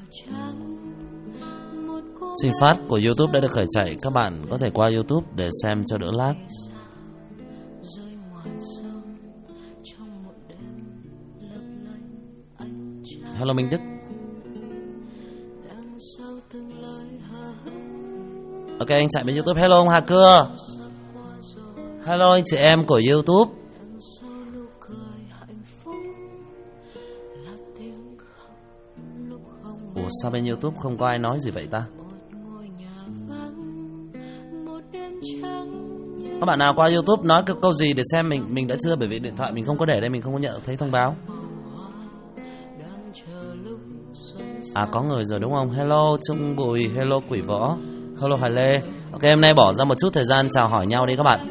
Trình phát của YouTube đã được khởi chạy. Các bạn có thể qua YouTube để xem cho đỡ lag. Hello Minh Đức. Ok, anh chạy bên YouTube. Hello ông Hà Cưa. Hello anh chị em của YouTube. Ủa sao bên YouTube không có ai nói gì vậy ta? Các bạn nào qua YouTube nói cái câu gì để xem mình đã chưa, bởi vì điện thoại mình không có để đây, mình không có nhận thấy thông báo. À có người rồi đúng không? Hello Trung Bùi, hello Quỷ Võ, hello Hải Lê. Ok, hôm nay bỏ ra một chút thời gian chào hỏi nhau đi các bạn.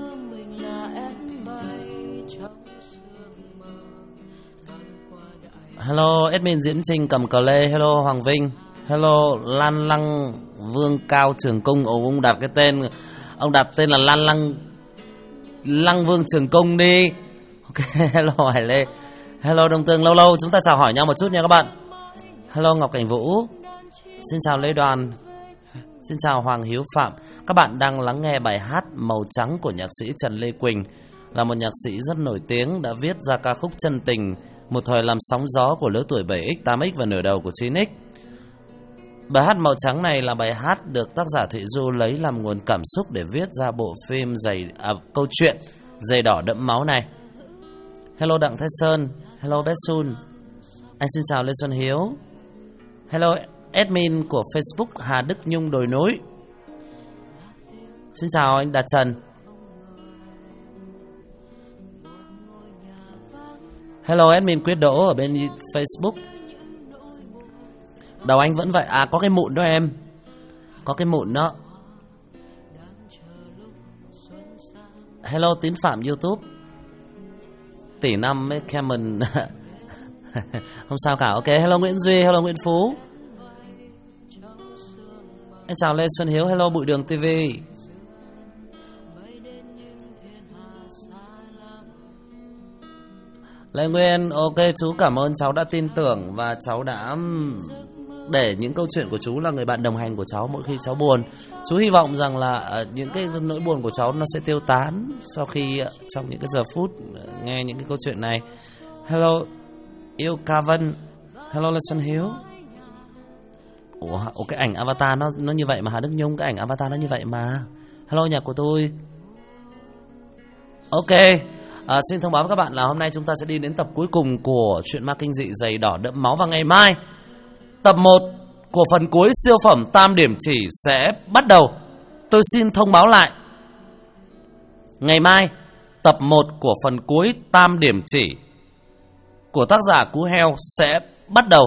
Hello admin Diễn Trinh cầm cờ lê, hello Hoàng Vinh, hello Lan Lăng Vương Cao Trường Cung. Ông đặt cái tên, ông đặt tên là Lan Lăng Vương Trường Cung đi. Ok, hello Hải Lê, hello Đông Tương. Lâu lâu chúng ta chào hỏi nhau một chút nha các bạn. Hello Ngọc Cảnh Vũ, xin chào Lê Đoàn, xin chào Hoàng Hiếu Phạm. Các bạn đang lắng nghe bài hát Màu Trắng của nhạc sĩ Trần Lê Quỳnh, là một nhạc sĩ rất nổi tiếng, đã viết ra ca khúc Chân Tình, một thời làm sóng gió của lứa tuổi 7X, 8X và nửa đầu của 9X. Bài hát Màu Trắng này là bài hát được tác giả Thụy Du lấy làm nguồn cảm xúc để viết ra bộ phim câu chuyện Giày Đỏ Đẫm Máu này. Hello Đặng Thái Sơn, hello Betsun. Anh xin chào Lê Xuân Hiếu. Hello admin của Facebook Hà Đức Nhung Đồi Núi. Xin chào anh Đạt Trần. Hello admin Quyết Đỗ ở bên Facebook. Đầu anh vẫn vậy. À có cái mụn đó em. Có cái mụn đó. Hello Tín Phạm YouTube. Tỷ năm với Cameron. Không sao cả. Ok, hello Nguyễn Duy, hello Nguyễn Phú. Anh chào Lê Xuân Hiếu, hello Bụi Đường TV. Lê Nguyên, ok chú cảm ơn, cháu đã tin tưởng và cháu đã để những câu chuyện của chú là người bạn đồng hành của cháu mỗi khi cháu buồn. Chú hy vọng rằng là những cái nỗi buồn của cháu nó sẽ tiêu tán sau khi trong những cái giờ phút nghe những cái câu chuyện này. Hello yêu Ca Vân, hello Lê Xuân Hiếu. Ủa cái ảnh avatar nó như vậy mà Hà Đức Nhung, cái ảnh avatar nó như vậy mà. Hello nhạc của tôi. Ok. Xin thông báo với các bạn là hôm nay chúng ta sẽ đi đến tập cuối cùng của truyện ma kinh dị Giày Đỏ Đẫm Máu. Và ngày mai tập 1 của phần cuối siêu phẩm Tam Điểm Chỉ sẽ bắt đầu. Tôi xin thông báo lại, ngày mai tập 1 của phần cuối Tam Điểm Chỉ của tác giả Cú Heo sẽ bắt đầu.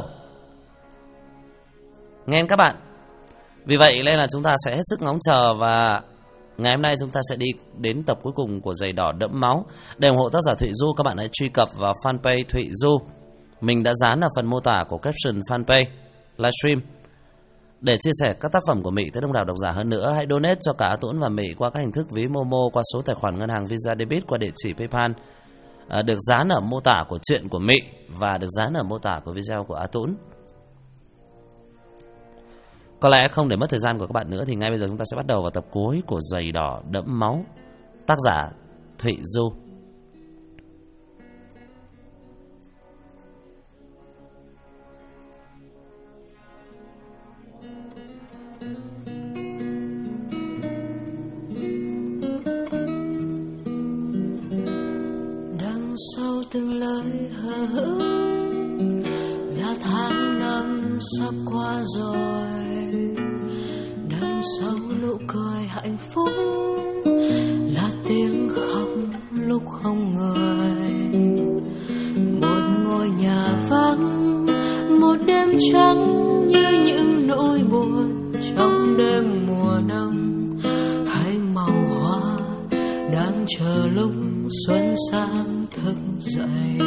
Nghe các bạn. Vì vậy nên là chúng ta sẽ hết sức ngóng chờ, và ngày hôm nay chúng ta sẽ đi đến tập cuối cùng của Giày Đỏ Đẫm Máu. Để ủng hộ tác giả Thụy Du, các bạn hãy truy cập vào fanpage Thụy Du. Mình đã dán ở phần mô tả của caption fanpage livestream. Để chia sẻ các tác phẩm của Mị tới đông đảo độc giả hơn nữa, hãy donate cho cả Tuấn và Mị qua các hình thức ví Momo, qua số tài khoản ngân hàng Visa Debit, qua địa chỉ PayPal được dán ở mô tả của truyện của Mị và được dán ở mô tả của video của A Tuấn. Có lẽ không để mất thời gian của các bạn nữa thì ngay bây giờ chúng ta sẽ bắt đầu vào tập cuối của Giày Đỏ Đẫm Máu, tác giả Thụy Du. Đằng sau từng lời hờ hững là tháng năm sắp qua rồi, đằng sau nụ cười hạnh phúc là tiếng khóc lúc không người. Một ngôi nhà vắng, một đêm trắng như những nỗi buồn trong đêm mùa đông, hay màu hoa đang chờ lúc xuân sang thức dậy.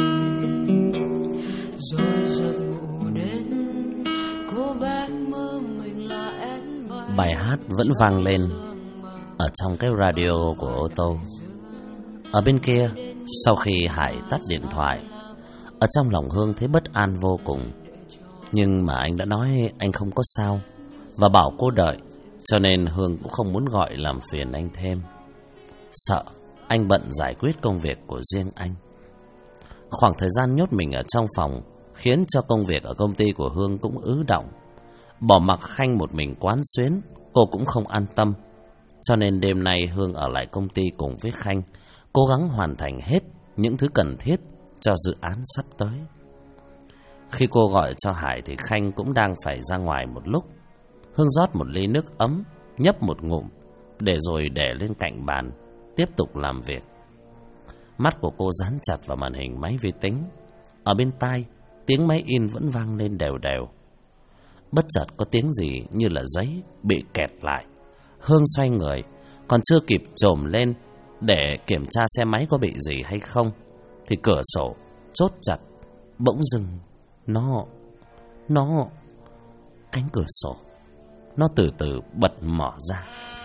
Rồi giấc ngủ đến, cô bé mơ mình là em. Bài hát vẫn vang lên ở trong cái radio của ô tô. Ở bên kia, sau khi Hải tắt điện thoại, ở trong lòng Hương thấy bất an vô cùng. Nhưng mà anh đã nói anh không có sao và bảo cô đợi, cho nên Hương cũng không muốn gọi làm phiền anh thêm, sợ anh bận giải quyết công việc của riêng anh. Khoảng thời gian nhốt mình ở trong phòng khiến cho công việc ở công ty của Hương cũng ứ đọng. Bỏ mặc Khanh một mình quán xuyến, cô cũng không an tâm. Cho nên đêm nay Hương ở lại công ty cùng với Khanh, cố gắng hoàn thành hết những thứ cần thiết cho dự án sắp tới. Khi cô gọi cho Hải thì Khanh cũng đang phải ra ngoài một lúc. Hương rót một ly nước ấm, nhấp một ngụm, để rồi để lên cạnh bàn, tiếp tục làm việc. Mắt của cô dán chặt vào màn hình máy vi tính. Ở bên tai, tiếng máy in vẫn vang lên đều đều. Bất chợt có tiếng gì như là giấy bị kẹt lại. Hương xoay người, còn chưa kịp chồm lên để kiểm tra xem máy có bị gì hay không, thì cửa sổ chốt chặt. Bỗng dưng cánh cửa sổ nó từ từ bật mở ra.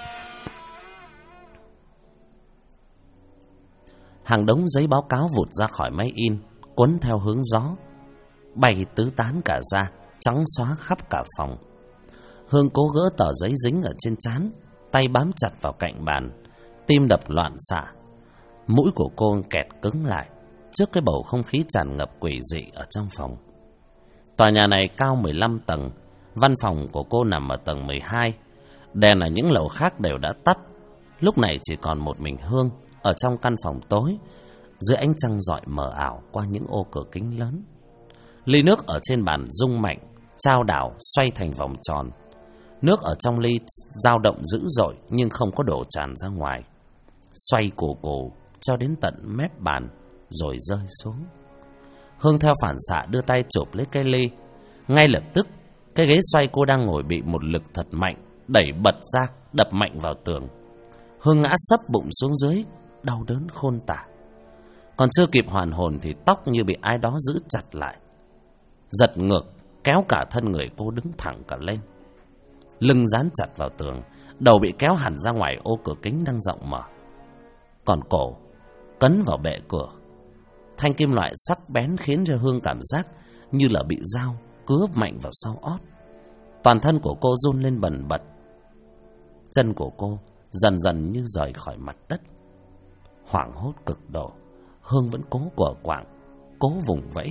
Hàng đống giấy báo cáo vụt ra khỏi máy in, cuốn theo hướng gió, bay tứ tán cả ra, trắng xóa khắp cả phòng. Hương cố gỡ tờ giấy dính ở trên trán, tay bám chặt vào cạnh bàn, tim đập loạn xạ. Mũi của cô kẹt cứng lại trước cái bầu không khí tràn ngập quỷ dị ở trong phòng. Tòa nhà này cao 15 tầng, văn phòng của cô nằm ở tầng 12. Đèn ở những lầu khác đều đã tắt. Lúc này chỉ còn một mình Hương ở trong căn phòng tối, dưới ánh trăng rọi mờ ảo qua những ô cửa kính lớn. Ly nước ở trên bàn rung mạnh, chao đảo xoay thành vòng tròn. Nước ở trong ly dao động dữ dội nhưng không có đổ tràn ra ngoài, xoay cù cho đến tận mép bàn rồi rơi xuống. Hương theo phản xạ đưa tay chụp lấy cái ly. Ngay lập tức, cái ghế xoay cô đang ngồi bị một lực thật mạnh đẩy bật ra, đập mạnh vào tường. Hương ngã sấp bụng xuống dưới, đau đớn khôn tả. Còn chưa kịp hoàn hồn thì tóc như bị ai đó giữ chặt lại, giật ngược kéo cả thân người cô đứng thẳng cả lên. Lưng dán chặt vào tường, đầu bị kéo hẳn ra ngoài ô cửa kính đang rộng mở. Còn cổ cấn vào bệ cửa. Thanh kim loại sắc bén khiến cho Hương cảm giác như là bị dao cứa mạnh vào sau ót. Toàn thân của cô run lên bần bật. Chân của cô dần dần như rời khỏi mặt đất. Hoảng hốt cực độ, Hương vẫn cố quở quạng, cố vùng vẫy.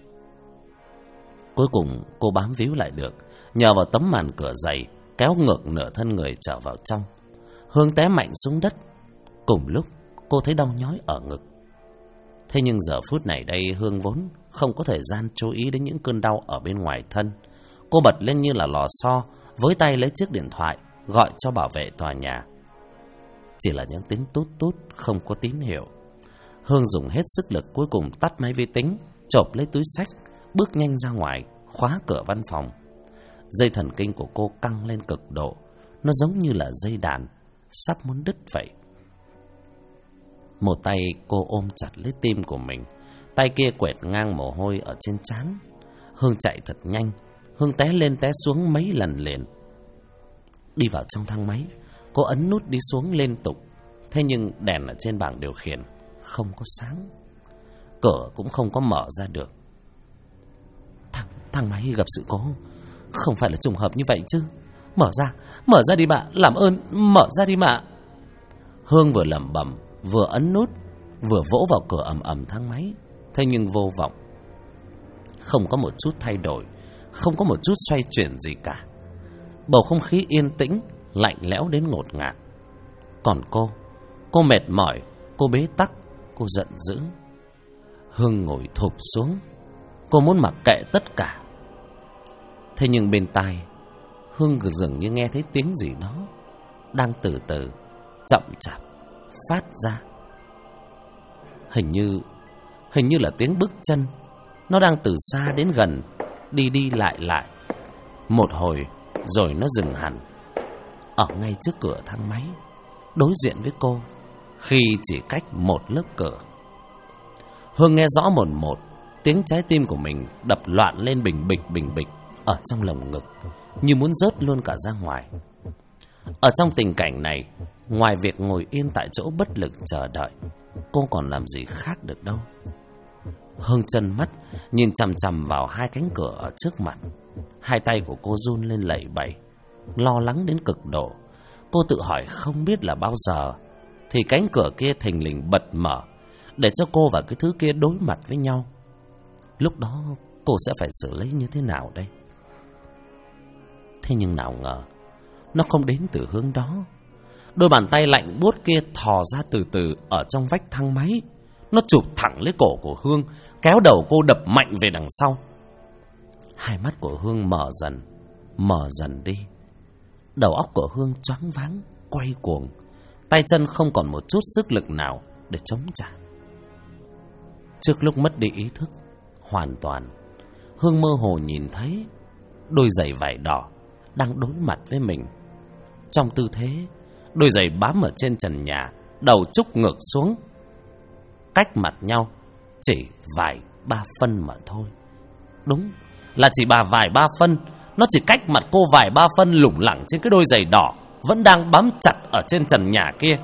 Cuối cùng cô bám víu lại được, nhờ vào tấm màn cửa dày kéo ngược nửa thân người trở vào trong. Hương té mạnh xuống đất. Cùng lúc cô thấy đau nhói ở ngực. Thế nhưng giờ phút này đây Hương vốn không có thời gian chú ý đến những cơn đau ở bên ngoài thân. Cô bật lên như là lò xo, với tay lấy chiếc điện thoại gọi cho bảo vệ tòa nhà. Chỉ là những tiếng tút tút không có tín hiệu. Hương dùng hết sức lực cuối cùng tắt máy vi tính, chộp lấy túi xách, bước nhanh ra ngoài, khóa cửa văn phòng. Dây thần kinh của cô căng lên cực độ, nó giống như là dây đàn sắp muốn đứt vậy. Một tay cô ôm chặt lấy tim của mình, tay kia quệt ngang mồ hôi ở trên trán. Hương chạy thật nhanh. Hương té lên té xuống mấy lần liền. Đi vào trong thang máy, cô ấn nút đi xuống liên tục. Thế nhưng đèn ở trên bảng điều khiển không có sáng, cửa cũng không có mở ra được. Thang máy gặp sự cố, không phải là trùng hợp như vậy chứ. Mở ra đi mà, làm ơn, mở ra đi mà. Hương vừa lẩm bẩm, vừa ấn nút, vừa vỗ vào cửa ầm ầm thang máy. Thế nhưng vô vọng. Không có một chút thay đổi, không có một chút xoay chuyển gì cả. Bầu không khí yên tĩnh, lạnh lẽo đến ngột ngạt. Còn cô mệt mỏi, cô bế tắc, cô giận dữ. Hương ngồi thụp xuống. Cô muốn mặc kệ tất cả. Thế nhưng bên tai Hương dường như nghe thấy tiếng gì đó đang từ từ, chậm chạp phát ra. Hình như là tiếng bước chân. Nó đang từ xa đến gần, đi đi lại lại. Một hồi rồi nó dừng hẳn ở ngay trước cửa thang máy, đối diện với cô, khi chỉ cách một lớp cửa. Hương nghe rõ mồn một tiếng trái tim của mình đập loạn lên bình bịch ở trong lồng ngực, như muốn rớt luôn cả ra ngoài. Ở trong tình cảnh này, ngoài việc ngồi yên tại chỗ bất lực chờ đợi, cô còn làm gì khác được đâu. Hương trân mắt nhìn chằm chằm vào hai cánh cửa ở trước mặt. Hai tay của cô run lên lẩy bẩy, lo lắng đến cực độ. Cô tự hỏi không biết là bao giờ thì cánh cửa kia thình lình bật mở, để cho cô và cái thứ kia đối mặt với nhau. Lúc đó cô sẽ phải xử lý như thế nào đây? Thế nhưng nào ngờ nó không đến từ hướng đó. Đôi bàn tay lạnh buốt kia thò ra từ từ ở trong vách thang máy. Nó chụp thẳng lấy cổ của Hương, kéo đầu cô đập mạnh về đằng sau. Hai mắt của Hương mở dần đi. Đầu óc của Hương choáng váng, quay cuồng, tay chân không còn một chút sức lực nào để chống trả. Trước lúc mất đi ý thức hoàn toàn, Hương mơ hồ nhìn thấy đôi giày vải đỏ đang đối mặt với mình. Trong tư thế đôi giày bám ở trên trần nhà, đầu trúc ngược xuống, cách mặt nhau chỉ vài ba phân mà thôi. Đúng là chỉ vài ba phân. Nó chỉ cách mặt cô vài ba phân, lủng lẳng trên cái đôi giày đỏ vẫn đang bám chặt ở trên trần nhà kia.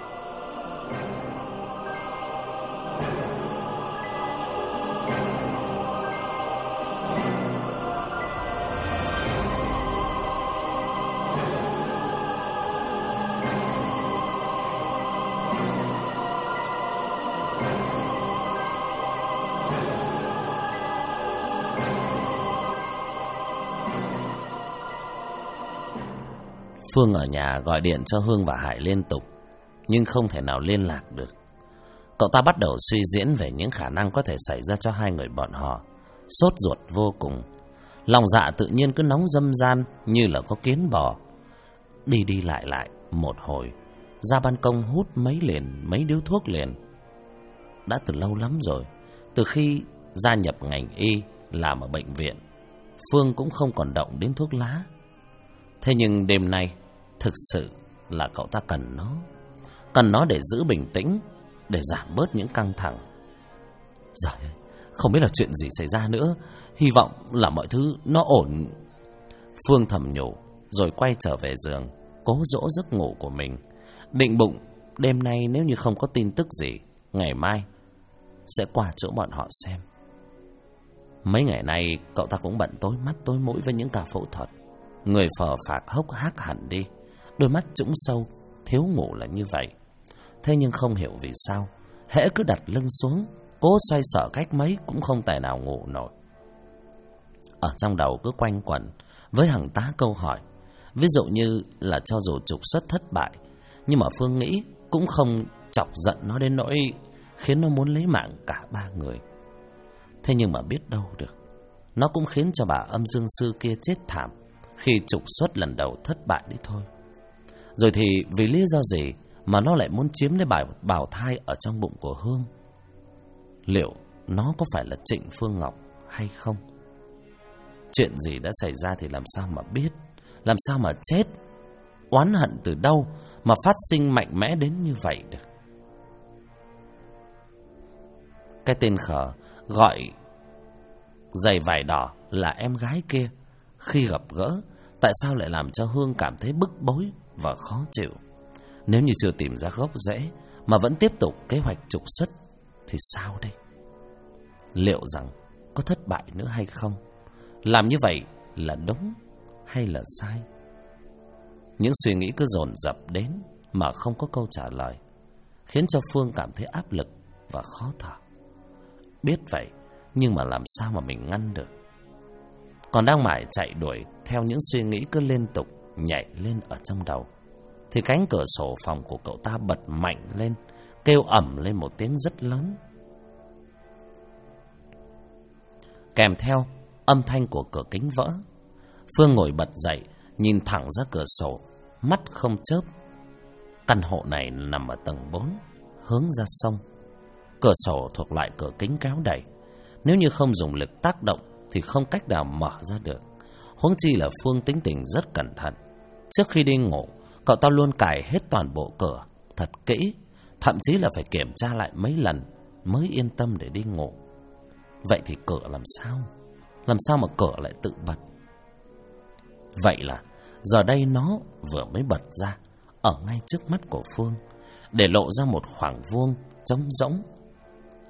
Phương ở nhà gọi điện cho Hương và Hải liên tục, nhưng không thể nào liên lạc được. Cậu ta bắt đầu suy diễn về những khả năng có thể xảy ra cho hai người bọn họ, sốt ruột vô cùng. Lòng dạ tự nhiên cứ nóng dâm gian như là có kiến bò. Đi lại một hồi, ra ban công hút mấy điếu thuốc liền. Đã từ lâu lắm rồi, từ khi gia nhập ngành y làm ở bệnh viện, Phương cũng không còn động đến thuốc lá. Thế nhưng đêm nay thực sự là cậu ta cần nó để giữ bình tĩnh, để giảm bớt những căng thẳng. Giời, không biết là chuyện gì xảy ra nữa, hy vọng là mọi thứ nó ổn. Phương thầm nhủ rồi quay trở về giường, cố dỗ giấc ngủ của mình, định bụng đêm nay nếu như không có tin tức gì, ngày mai sẽ qua chỗ bọn họ xem. Mấy ngày nay cậu ta cũng bận tối mắt tối mũi với những ca phẫu thuật. Người phờ phạc hốc hác hẳn đi, đôi mắt trũng sâu, thiếu ngủ là như vậy. Thế nhưng không hiểu vì sao, hễ cứ đặt lưng xuống, cố xoay sở cách mấy cũng không tài nào ngủ nổi. Ở trong đầu cứ quanh quẩn với hàng tá câu hỏi. Ví dụ như là cho dù trục xuất thất bại, nhưng mà Phương nghĩ cũng không chọc giận nó đến nỗi khiến nó muốn lấy mạng cả ba người. Thế nhưng mà biết đâu được, nó cũng khiến cho bà âm dương sư kia chết thảm khi trục xuất lần đầu thất bại đấy thôi. Rồi thì vì lý do gì mà nó lại muốn chiếm lấy bào thai ở trong bụng của Hương? Liệu nó có phải là Trịnh Phương Ngọc hay không? Chuyện gì đã xảy ra thì làm sao mà biết, làm sao mà chết? Oán hận từ đâu mà phát sinh mạnh mẽ đến như vậy được? Cái tên khờ gọi giày vải đỏ là em gái kia, khi gặp gỡ, tại sao lại làm cho Hương cảm thấy bức bối và khó chịu? Nếu như chưa tìm ra gốc rễ mà vẫn tiếp tục kế hoạch trục xuất thì sao đây? Liệu rằng có thất bại nữa hay không? Làm như vậy là đúng hay là sai? Những suy nghĩ cứ dồn dập đến mà không có câu trả lời, khiến cho Phương cảm thấy áp lực và khó thở. Biết vậy, nhưng mà làm sao mà mình ngăn được? Còn đang mải chạy đuổi theo những suy nghĩ cứ liên tục nhảy lên ở trong đầu, thì cánh cửa sổ phòng của cậu ta bật mạnh lên, kêu ầm lên một tiếng rất lớn. Kèm theo âm thanh của cửa kính vỡ. Phương ngồi bật dậy, nhìn thẳng ra cửa sổ, mắt không chớp. Căn hộ này nằm ở tầng 4, hướng ra sông. Cửa sổ thuộc loại cửa kính kéo đẩy, nếu như không dùng lực tác động thì không cách nào mở ra được. Huống chi là Phương tính tình rất cẩn thận. Trước khi đi ngủ, cậu ta luôn cài hết toàn bộ cửa thật kỹ, thậm chí là phải kiểm tra lại mấy lần mới yên tâm để đi ngủ. Vậy thì cửa làm sao? Làm sao mà cửa lại tự bật? Vậy là giờ đây nó vừa mới bật ra ở ngay trước mắt của Phương, để lộ ra một khoảng vuông trống rỗng.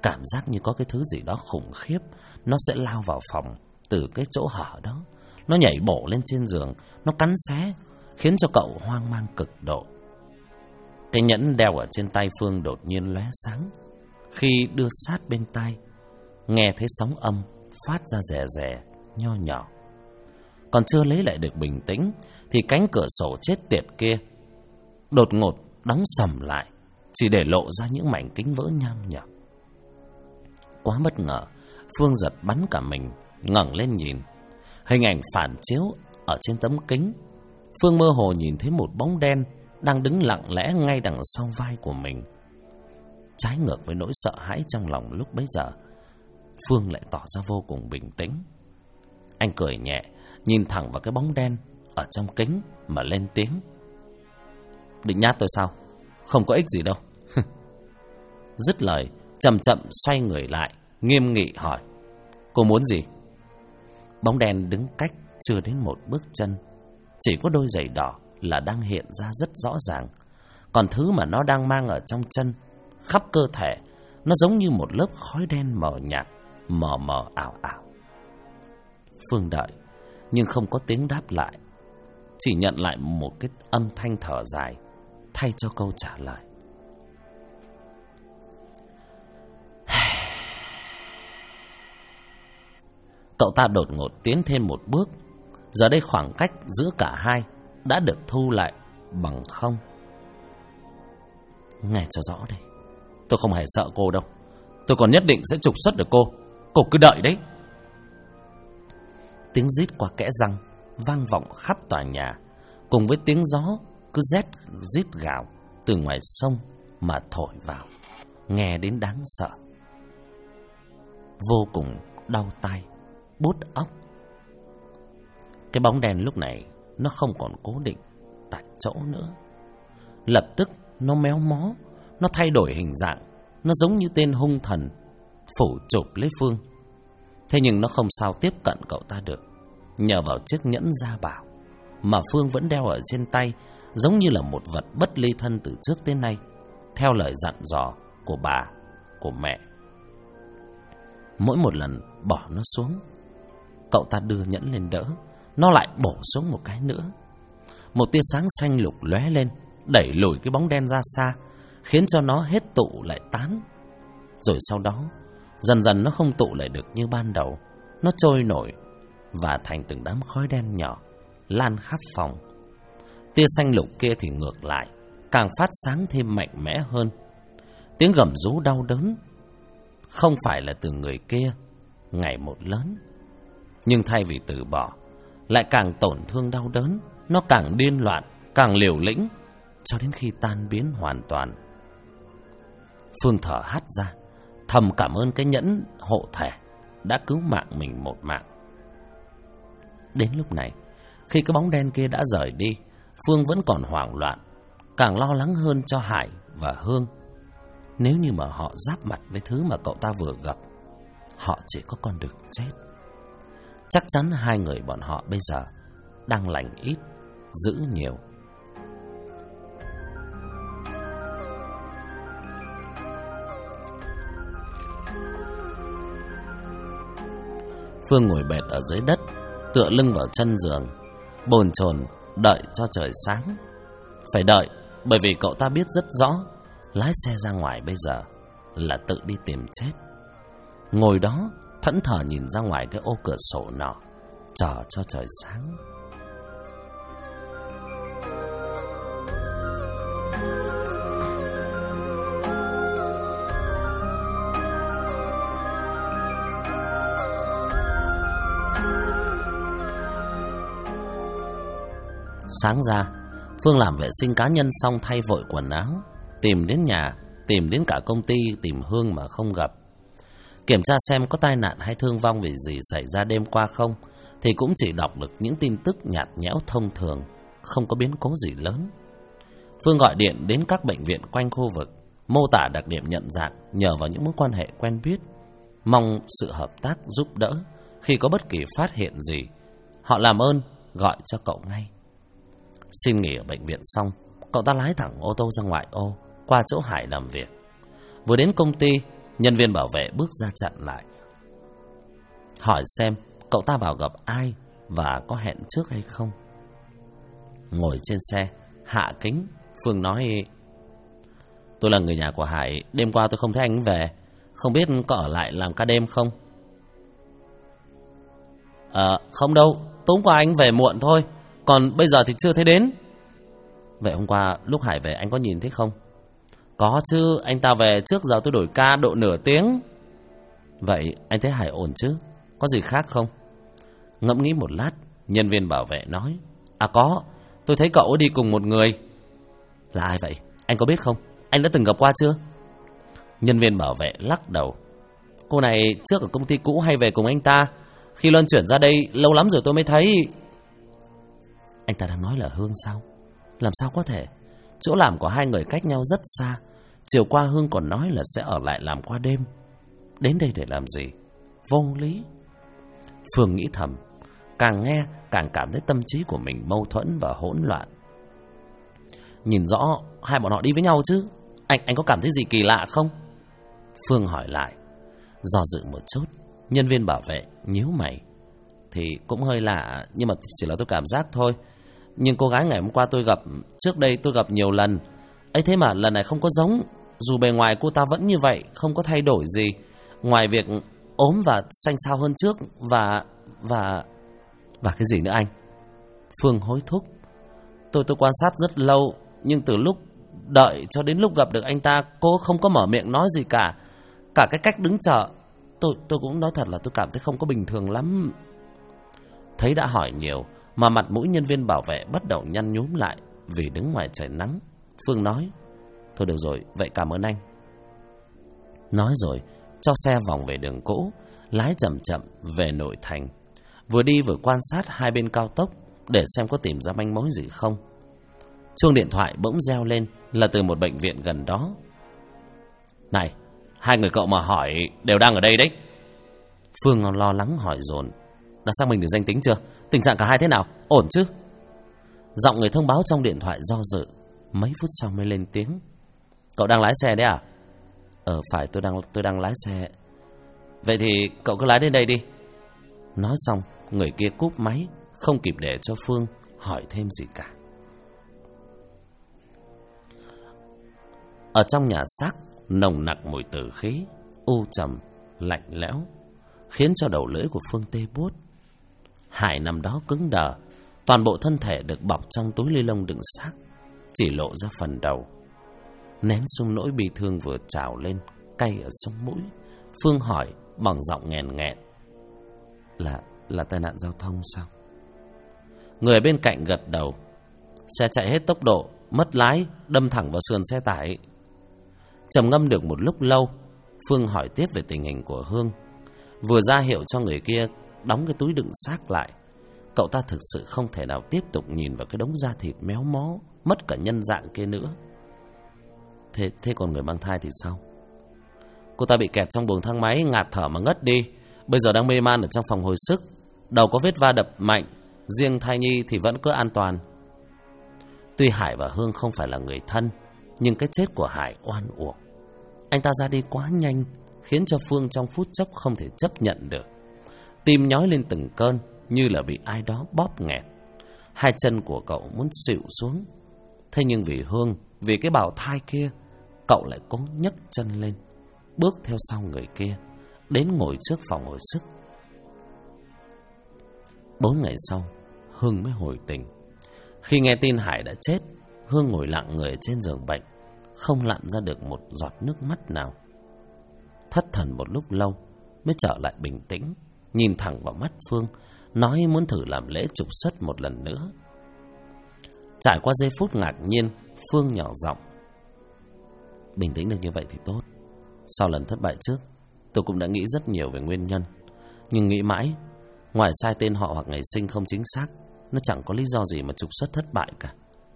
cảm giác như có cái thứ gì đó khủng khiếp nó sẽ lao vào phòng từ cái chỗ hở đó. Nó nhảy bổ lên trên giường, nó cắn xé, khiến cho cậu hoang mang cực độ. Cái nhẫn đeo ở trên tay Phương đột nhiên lóe sáng. Khi đưa sát bên tai, nghe thấy sóng âm phát ra rè rè, nho nhỏ. Còn chưa lấy lại được bình tĩnh thì cánh cửa sổ chết tiệt kia đột ngột đóng sầm lại, chỉ để lộ ra những mảnh kính vỡ nham nhở. Quá bất ngờ, Phương giật bắn cả mình, ngẩng lên nhìn. Hình ảnh phản chiếu ở trên tấm kính, Phương mơ hồ nhìn thấy một bóng đen đang đứng lặng lẽ ngay đằng sau vai của mình. Trái ngược với nỗi sợ hãi trong lòng lúc bấy giờ, Phương lại tỏ ra vô cùng bình tĩnh. Anh cười nhẹ, nhìn thẳng vào cái bóng đen ở trong kính mà lên tiếng: định nhát tôi sao? Không có ích gì đâu. Dứt lời, chậm chậm xoay người lại, nghiêm nghị hỏi: cô muốn gì? Bóng đen đứng cách chưa đến một bước chân, chỉ có đôi giày đỏ là đang hiện ra rất rõ ràng. Còn thứ mà nó đang mang ở trong chân, khắp cơ thể, nó giống như một lớp khói đen mờ nhạt, mờ mờ ảo ảo. Phương đợi, nhưng không có tiếng đáp lại, chỉ nhận lại một cái âm thanh thở dài thay cho câu trả lời. Cậu ta đột ngột tiến thêm một bước. Giờ đây khoảng cách giữa cả hai đã được thu lại bằng không. Nghe cho rõ đây, tôi không hề sợ cô đâu. Tôi còn nhất định sẽ trục xuất được cô. Cô cứ đợi đấy. Tiếng rít qua kẽ răng vang vọng khắp tòa nhà, cùng với tiếng gió cứ rít gào từ ngoài sông mà thổi vào, nghe đến đáng sợ, vô cùng đau tai, buốt óc. Cái bóng đen lúc này nó không còn cố định tại chỗ nữa. Lập tức nó méo mó, nó thay đổi hình dạng, nó giống như tên hung thần phủ chụp lấy Phương. Thế nhưng nó không sao tiếp cận cậu ta được, nhờ vào chiếc nhẫn gia bảo mà Phương vẫn đeo ở trên tay, giống như là một vật bất ly thân từ trước tới nay, theo lời dặn dò của bà, của mẹ. Mỗi một lần bỏ nó xuống, cậu ta đưa nhẫn lên đỡ, nó lại bổ xuống một cái nữa. Một tia sáng xanh lục lóe lên, đẩy lùi cái bóng đen ra xa, khiến cho nó hết tụ lại tán. Rồi sau đó, dần dần nó không tụ lại được như ban đầu, nó trôi nổi và thành từng đám khói đen nhỏ lan khắp phòng. Tia xanh lục kia thì ngược lại, càng phát sáng thêm mạnh mẽ hơn. Tiếng gầm rú đau đớn không phải là từ người kia ngày một lớn, nhưng thay vì từ bỏ, lại càng tổn thương đau đớn. Nó càng điên loạn, càng liều lĩnh, cho đến khi tan biến hoàn toàn. Phương thở hắt ra, thầm cảm ơn cái nhẫn hộ thể đã cứu mạng mình một mạng. Đến lúc này, khi cái bóng đen kia đã rời đi, Phương vẫn còn hoảng loạn, càng lo lắng hơn cho Hải và Hương. Nếu như mà họ giáp mặt với thứ mà cậu ta vừa gặp, họ chỉ có con đường chết. Chắc chắn hai người bọn họ bây giờ đang lành ít, dữ nhiều. Phương ngồi bệt ở dưới đất, tựa lưng vào chân giường, bồn chồn đợi cho trời sáng. Phải đợi, bởi vì cậu ta biết rất rõ lái xe ra ngoài bây giờ là tự đi tìm chết. Ngồi đó thẫn thờ nhìn ra ngoài cái ô cửa sổ nọ, chờ cho trời sáng. Sáng ra, Phương làm vệ sinh cá nhân xong thay vội quần áo, tìm đến nhà, tìm đến cả công ty, tìm Hương mà không gặp. Kiểm tra xem có tai nạn hay thương vong vì gì xảy ra đêm qua không, thì cũng chỉ đọc được những tin tức nhạt nhẽo thông thường, không có biến cố gì lớn. Phương gọi điện đến các bệnh viện quanh khu vực, mô tả đặc điểm nhận dạng, nhờ vào những mối quan hệ quen biết, mong sự hợp tác giúp đỡ. Khi có bất kỳ phát hiện gì, họ làm ơn gọi cho cậu ngay. Xin nghỉ ở bệnh viện xong, cậu ta lái thẳng ô tô ra ngoại ô, qua chỗ Hải làm việc. Vừa đến công ty, Nhân viên bảo vệ bước ra chặn lại, hỏi xem cậu ta vào gặp ai và có hẹn trước hay không. Ngồi trên xe, hạ kính, Phương nói: tôi là người nhà của Hải, đêm qua tôi không thấy anh về, không biết có ở lại làm ca đêm không? Không đâu, tối qua anh về muộn thôi, còn bây giờ thì chưa thấy đến. Vậy hôm qua lúc Hải về anh có nhìn thấy không? Có chứ, anh ta về trước giờ tôi đổi ca độ nửa tiếng. Vậy anh thấy Hải ổn chứ? Có gì khác không? Ngẫm nghĩ một lát, nhân viên bảo vệ nói: có, tôi thấy cậu đi cùng một người. Là ai vậy? Anh có biết không? Anh đã từng gặp qua chưa? Nhân viên bảo vệ lắc đầu: cô này trước ở công ty cũ hay về cùng anh ta, khi luân chuyển ra đây lâu lắm rồi tôi mới thấy. Anh ta đang nói là Hương sao? Làm sao có thể? Chỗ làm của hai người cách nhau rất xa. Chiều qua Hương còn nói là sẽ ở lại làm qua đêm. Đến đây để làm gì? Vô lý. Phương nghĩ thầm, càng nghe càng cảm thấy tâm trí của mình mâu thuẫn và hỗn loạn. Nhìn rõ hai bọn họ đi với nhau chứ? Anh có cảm thấy gì kỳ lạ không? Phương hỏi lại. Do dự một chút, nhân viên bảo vệ nhíu mày. Thì cũng hơi lạ, nhưng mà chỉ là tôi cảm giác thôi. Nhưng cô gái ngày hôm qua tôi gặp, trước đây tôi gặp nhiều lần ấy, thế mà lần này không có giống. Dù bề ngoài cô ta vẫn như vậy, không có thay đổi gì, ngoài việc ốm và xanh xao hơn trước. Và cái gì nữa anh? Phương hối thúc. Tôi quan sát rất lâu, nhưng từ lúc đợi cho đến lúc gặp được anh ta, cô không có mở miệng nói gì cả. Cả cái cách đứng chờ, tôi cũng nói thật là tôi cảm thấy không có bình thường lắm. Thấy đã hỏi nhiều mà mặt mũi nhân viên bảo vệ bắt đầu nhăn nhúm lại vì đứng ngoài trời nắng, Phương nói: thôi được rồi, vậy cảm ơn anh. Nói rồi cho xe vòng về đường cũ, lái chậm chậm về nội thành. Vừa đi vừa quan sát hai bên cao tốc để xem có tìm ra manh mối gì không. Chuông điện thoại bỗng reo lên, là từ một bệnh viện gần đó. Này, hai người cậu mà hỏi đều đang ở đây đấy. Phương lo lắng hỏi dồn: đã xác minh được danh tính chưa? Tình trạng cả hai thế nào? Ổn chứ? Giọng người thông báo trong điện thoại do dự, mấy phút sau mới lên tiếng: cậu đang lái xe đấy à? Phải, tôi đang lái xe. Vậy thì cậu cứ lái đến đây đi. Nói xong, người kia cúp máy, không kịp để cho Phương hỏi thêm gì cả. Ở trong nhà xác nồng nặc mùi tử khí, u trầm, lạnh lẽo, khiến cho đầu lưỡi của Phương tê buốt. Hải nằm đó cứng đờ, toàn bộ thân thể được bọc trong túi ni lông đựng xác, chỉ lộ ra phần đầu. Nén xuống nỗi bi thương vừa trào lên, cay ở sống mũi, Phương hỏi bằng giọng nghẹn nghẹn: là tai nạn giao thông sao? Người bên cạnh gật đầu: xe chạy hết tốc độ, mất lái, đâm thẳng vào sườn xe tải. Trầm ngâm được một lúc lâu, Phương hỏi tiếp về tình hình của Hương, vừa ra hiệu cho người kia đóng cái túi đựng xác lại. Cậu ta thực sự không thể nào tiếp tục nhìn vào cái đống da thịt méo mó, mất cả nhân dạng kia nữa. Thế còn người mang thai thì sao? Cô ta bị kẹt trong buồng thang máy, ngạt thở mà ngất đi, bây giờ đang mê man ở trong phòng hồi sức, đầu có vết va đập mạnh, riêng thai nhi thì vẫn cứ an toàn. Tuy Hải và Hương không phải là người thân, nhưng cái chết của Hải oan uổng. Anh ta ra đi quá nhanh, khiến cho Phương trong phút chốc không thể chấp nhận được. Tim nhói lên từng cơn, như là bị ai đó bóp nghẹt. Hai chân của cậu muốn xịu xuống. Thế nhưng vì Hương, vì cái bào thai kia, cậu lại cố nhấc chân lên, bước theo sau người kia, đến ngồi trước phòng hồi sức. 4 ngày sau, Hương mới hồi tỉnh. Khi nghe tin Hải đã chết, Hương ngồi lặng người trên giường bệnh, không lặn ra được một giọt nước mắt nào. Thất thần một lúc lâu mới trở lại bình tĩnh, nhìn thẳng vào mắt Phương, nói muốn thử làm lễ trục xuất một lần nữa. Trải qua giây phút ngạc nhiên, Phương nhỏ giọng: bình tĩnh được như vậy thì tốt. Sau lần thất bại trước, tôi cũng đã nghĩ rất nhiều về nguyên nhân, nhưng nghĩ mãi, ngoài sai tên họ hoặc ngày sinh không chính xác, nó chẳng có lý do gì mà trục xuất thất bại cả.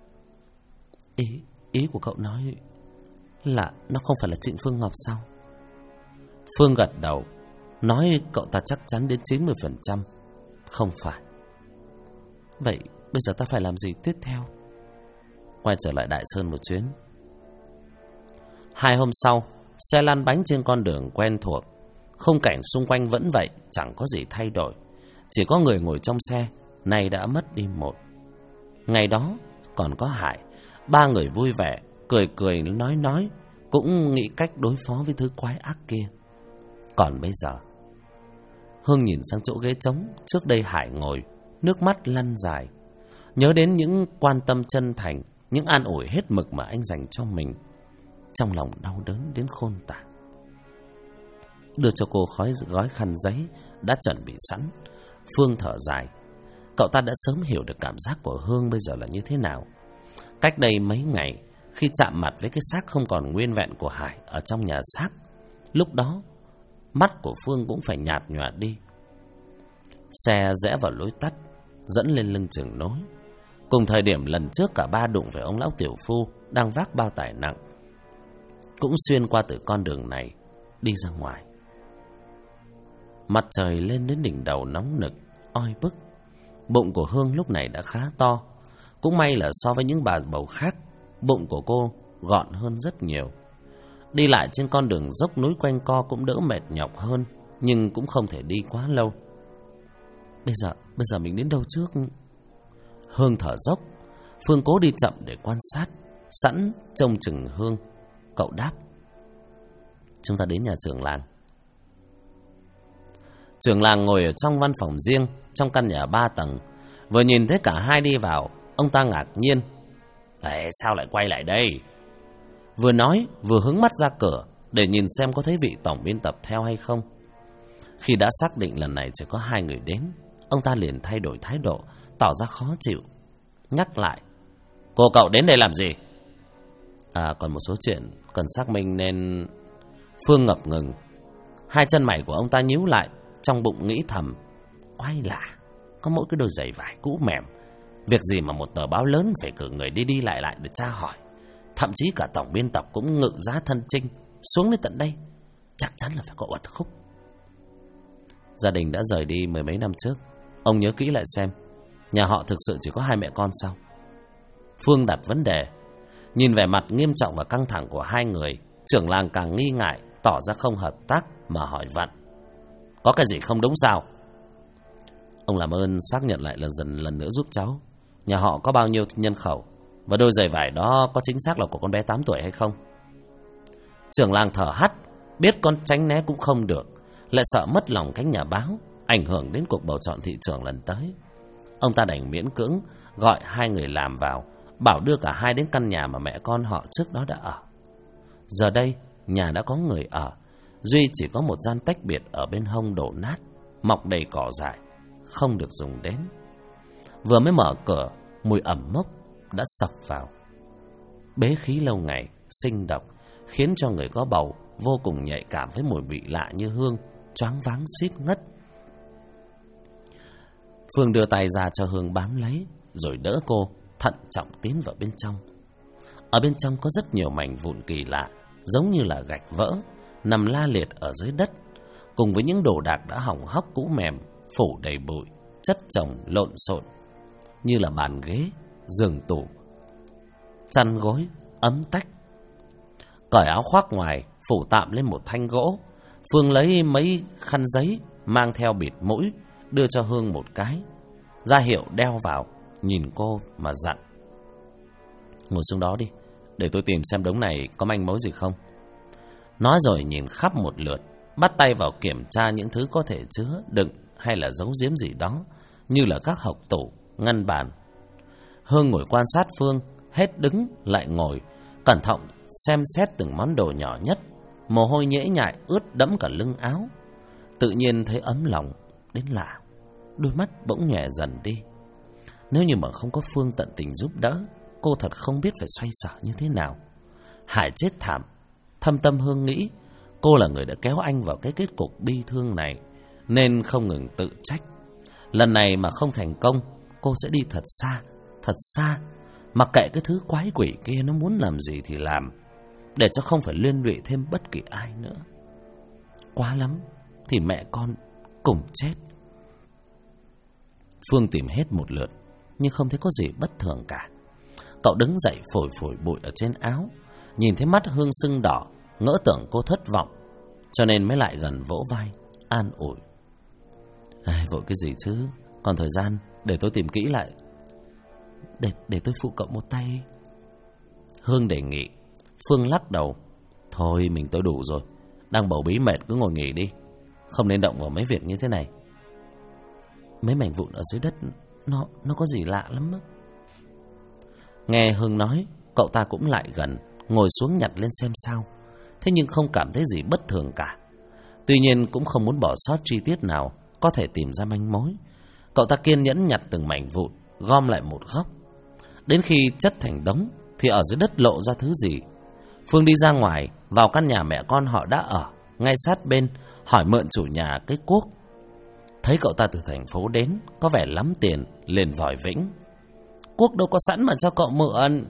Ý của cậu nói là nó không phải là Trịnh Phương Ngọc sao? Phương gật đầu, nói cậu ta chắc chắn đến 90% không phải. Vậy bây giờ ta phải làm gì tiếp theo? Quay trở lại Đại Sơn một chuyến. 2 hôm sau, Xe lăn bánh trên con đường quen thuộc. Khung cảnh xung quanh vẫn vậy, chẳng có gì thay đổi. Chỉ có người ngồi trong xe, nay đã mất đi một. Ngày đó còn có Hải. Ba người vui vẻ, cười cười nói, cũng nghĩ cách đối phó với thứ quái ác kia. Còn bây giờ, Hương nhìn sang chỗ ghế trống trước đây Hải ngồi, nước mắt lăn dài. Nhớ đến những quan tâm chân thành, những an ủi hết mực mà anh dành cho mình. Trong lòng đau đớn đến khôn tả. Đưa cho cô gói khăn giấy đã chuẩn bị sẵn. Phương thở dài. Cậu ta đã sớm hiểu được cảm giác của Hương bây giờ là như thế nào. Cách đây mấy ngày, khi chạm mặt với cái xác không còn nguyên vẹn của Hải ở trong nhà xác, lúc đó mắt của Phương cũng phải nhạt nhòa đi. Xe rẽ vào lối tắt, dẫn lên lưng chừng nối. Cùng thời điểm lần trước cả ba đụng phải ông lão tiểu phu đang vác bao tải nặng, cũng xuyên qua từ con đường này đi ra ngoài. Mặt trời lên đến đỉnh đầu nóng nực, oi bức. Bụng của Hương lúc này đã khá to. Cũng may là so với những bà bầu khác, bụng của cô gọn hơn rất nhiều. Đi lại trên con đường dốc núi quanh co cũng đỡ mệt nhọc hơn, nhưng cũng không thể đi quá lâu. Bây giờ mình đến đâu trước? Hương thở dốc. Phương cố đi chậm để quan sát, sẵn trông chừng Hương. Cậu đáp: chúng ta đến nhà trưởng làng. Trưởng làng ngồi ở trong văn phòng riêng trong căn nhà 3 tầng. Vừa nhìn thấy cả hai đi vào, ông ta ngạc nhiên: sao lại quay lại đây? Vừa nói vừa hướng mắt ra cửa để nhìn xem có thấy vị tổng biên tập theo hay không. Khi đã xác định lần này chỉ có 2 người đến, ông ta liền thay đổi thái độ, tỏ ra khó chịu, nhắc lại: cô cậu đến đây làm gì? Còn một số chuyện cần xác minh nên... Phương ngập ngừng. Hai chân mày của ông ta nhíu lại, trong bụng nghĩ thầm: quái lạ, có mỗi cái đôi giày vải cũ mềm, việc gì mà một tờ báo lớn phải cử người đi lại để tra hỏi. Thậm chí cả tổng biên tập cũng ngự giá thân chinh xuống đến tận đây, chắc chắn là phải có uẩn khúc. Gia đình đã rời đi 10 mấy năm trước. Ông nhớ kỹ lại xem, nhà họ thực sự chỉ có 2 mẹ con sao? Phương đặt vấn đề. Nhìn vẻ mặt nghiêm trọng và căng thẳng của 2 người, trưởng làng càng nghi ngại, tỏ ra không hợp tác mà hỏi vặn: có cái gì không đúng sao? Ông làm ơn xác nhận lại lần nữa giúp cháu, nhà họ có bao nhiêu nhân khẩu, và đôi giày vải đó có chính xác là của con bé 8 tuổi hay không? Trưởng làng thở hắt, biết con tránh né cũng không được, lại sợ mất lòng cánh nhà báo, ảnh hưởng đến cuộc bầu chọn thị trưởng lần tới. Ông ta đành miễn cưỡng gọi 2 người làm vào, bảo đưa cả hai đến căn nhà mà mẹ con họ trước đó đã ở. Giờ đây nhà đã có người ở, duy chỉ có một gian tách biệt ở bên hông đổ nát, mọc đầy cỏ dại, không được dùng đến. Vừa mới mở cửa, mùi ẩm mốc đã sộc vào. Bế khí lâu ngày, sinh độc, khiến cho người có bầu vô cùng nhạy cảm với mùi vị lạ như hương, choáng váng suýt ngất. Phương đưa tay ra cho Hương bám lấy, rồi đỡ cô thận trọng tiến vào bên trong. Ở bên trong có rất nhiều mảnh vụn kỳ lạ, giống như là gạch vỡ, nằm la liệt ở dưới đất, cùng với những đồ đạc đã hỏng hóc cũ mềm, phủ đầy bụi, chất chồng lộn xộn, như là bàn ghế, giường tủ, chăn gối, ấm tách. Cởi áo khoác ngoài, phủ tạm lên một thanh gỗ. Phương lấy mấy khăn giấy mang theo bịt mũi, đưa cho Hương một cái, ra hiệu đeo vào, nhìn cô mà dặn: ngồi xuống đó đi, để tôi tìm xem đống này có manh mối gì không. Nói rồi nhìn khắp một lượt, bắt tay vào kiểm tra những thứ có thể chứa đựng hay là giấu giếm gì đó, như là các hộc tủ, ngăn bàn. Hương ngồi quan sát Phương, hết đứng lại ngồi, cẩn thận xem xét từng món đồ nhỏ nhất. Mồ hôi nhễ nhại ướt đẫm cả lưng áo. Tự nhiên thấy ấm lòng đến lạ, đôi mắt bỗng nhòe dần đi. Nếu như mà không có Phương tận tình giúp đỡ, cô thật không biết phải xoay sở như thế nào. Hải chết thảm. Thâm tâm Hương nghĩ cô là người đã kéo anh vào cái kết cục bi thương này, nên không ngừng tự trách. Lần này mà không thành công, cô sẽ đi thật xa, mặc kệ cái thứ quái quỷ kia nó muốn làm gì thì làm, để cho không phải liên lụy thêm bất kỳ ai nữa. Quá lắm thì mẹ con cùng chết. Phương tìm hết một lượt nhưng không thấy có gì bất thường cả. Cậu đứng dậy phủi phủi bụi ở trên áo, nhìn thấy mắt Hương sưng đỏ, ngỡ tưởng cô thất vọng, cho nên mới lại gần vỗ vai an ủi. Vội cái gì chứ, còn thời gian, để tôi tìm kỹ lại. Để tôi phụ cậu một tay. Hương đề nghị. Phương lắc đầu. Thôi mình tôi đủ rồi, đang bầu bí mệt cứ ngồi nghỉ đi, không nên động vào mấy việc như thế này. Mấy mảnh vụn ở dưới đất nó có gì lạ lắm á. Nghe Hương nói, cậu ta cũng lại gần, ngồi xuống nhặt lên xem sao. Thế nhưng không cảm thấy gì bất thường cả. Tuy nhiên cũng không muốn bỏ sót chi tiết nào có thể tìm ra manh mối. Cậu ta kiên nhẫn nhặt từng mảnh vụn, gom lại một góc. Đến khi chất thành đống thì ở dưới đất lộ ra thứ gì. Phương đi ra ngoài, vào căn nhà mẹ con họ đã ở ngay sát bên, hỏi mượn chủ nhà cái cuốc. Thấy cậu ta từ thành phố đến, có vẻ lắm tiền, liền vòi vĩnh. Cuốc đâu có sẵn mà cho cậu mượn.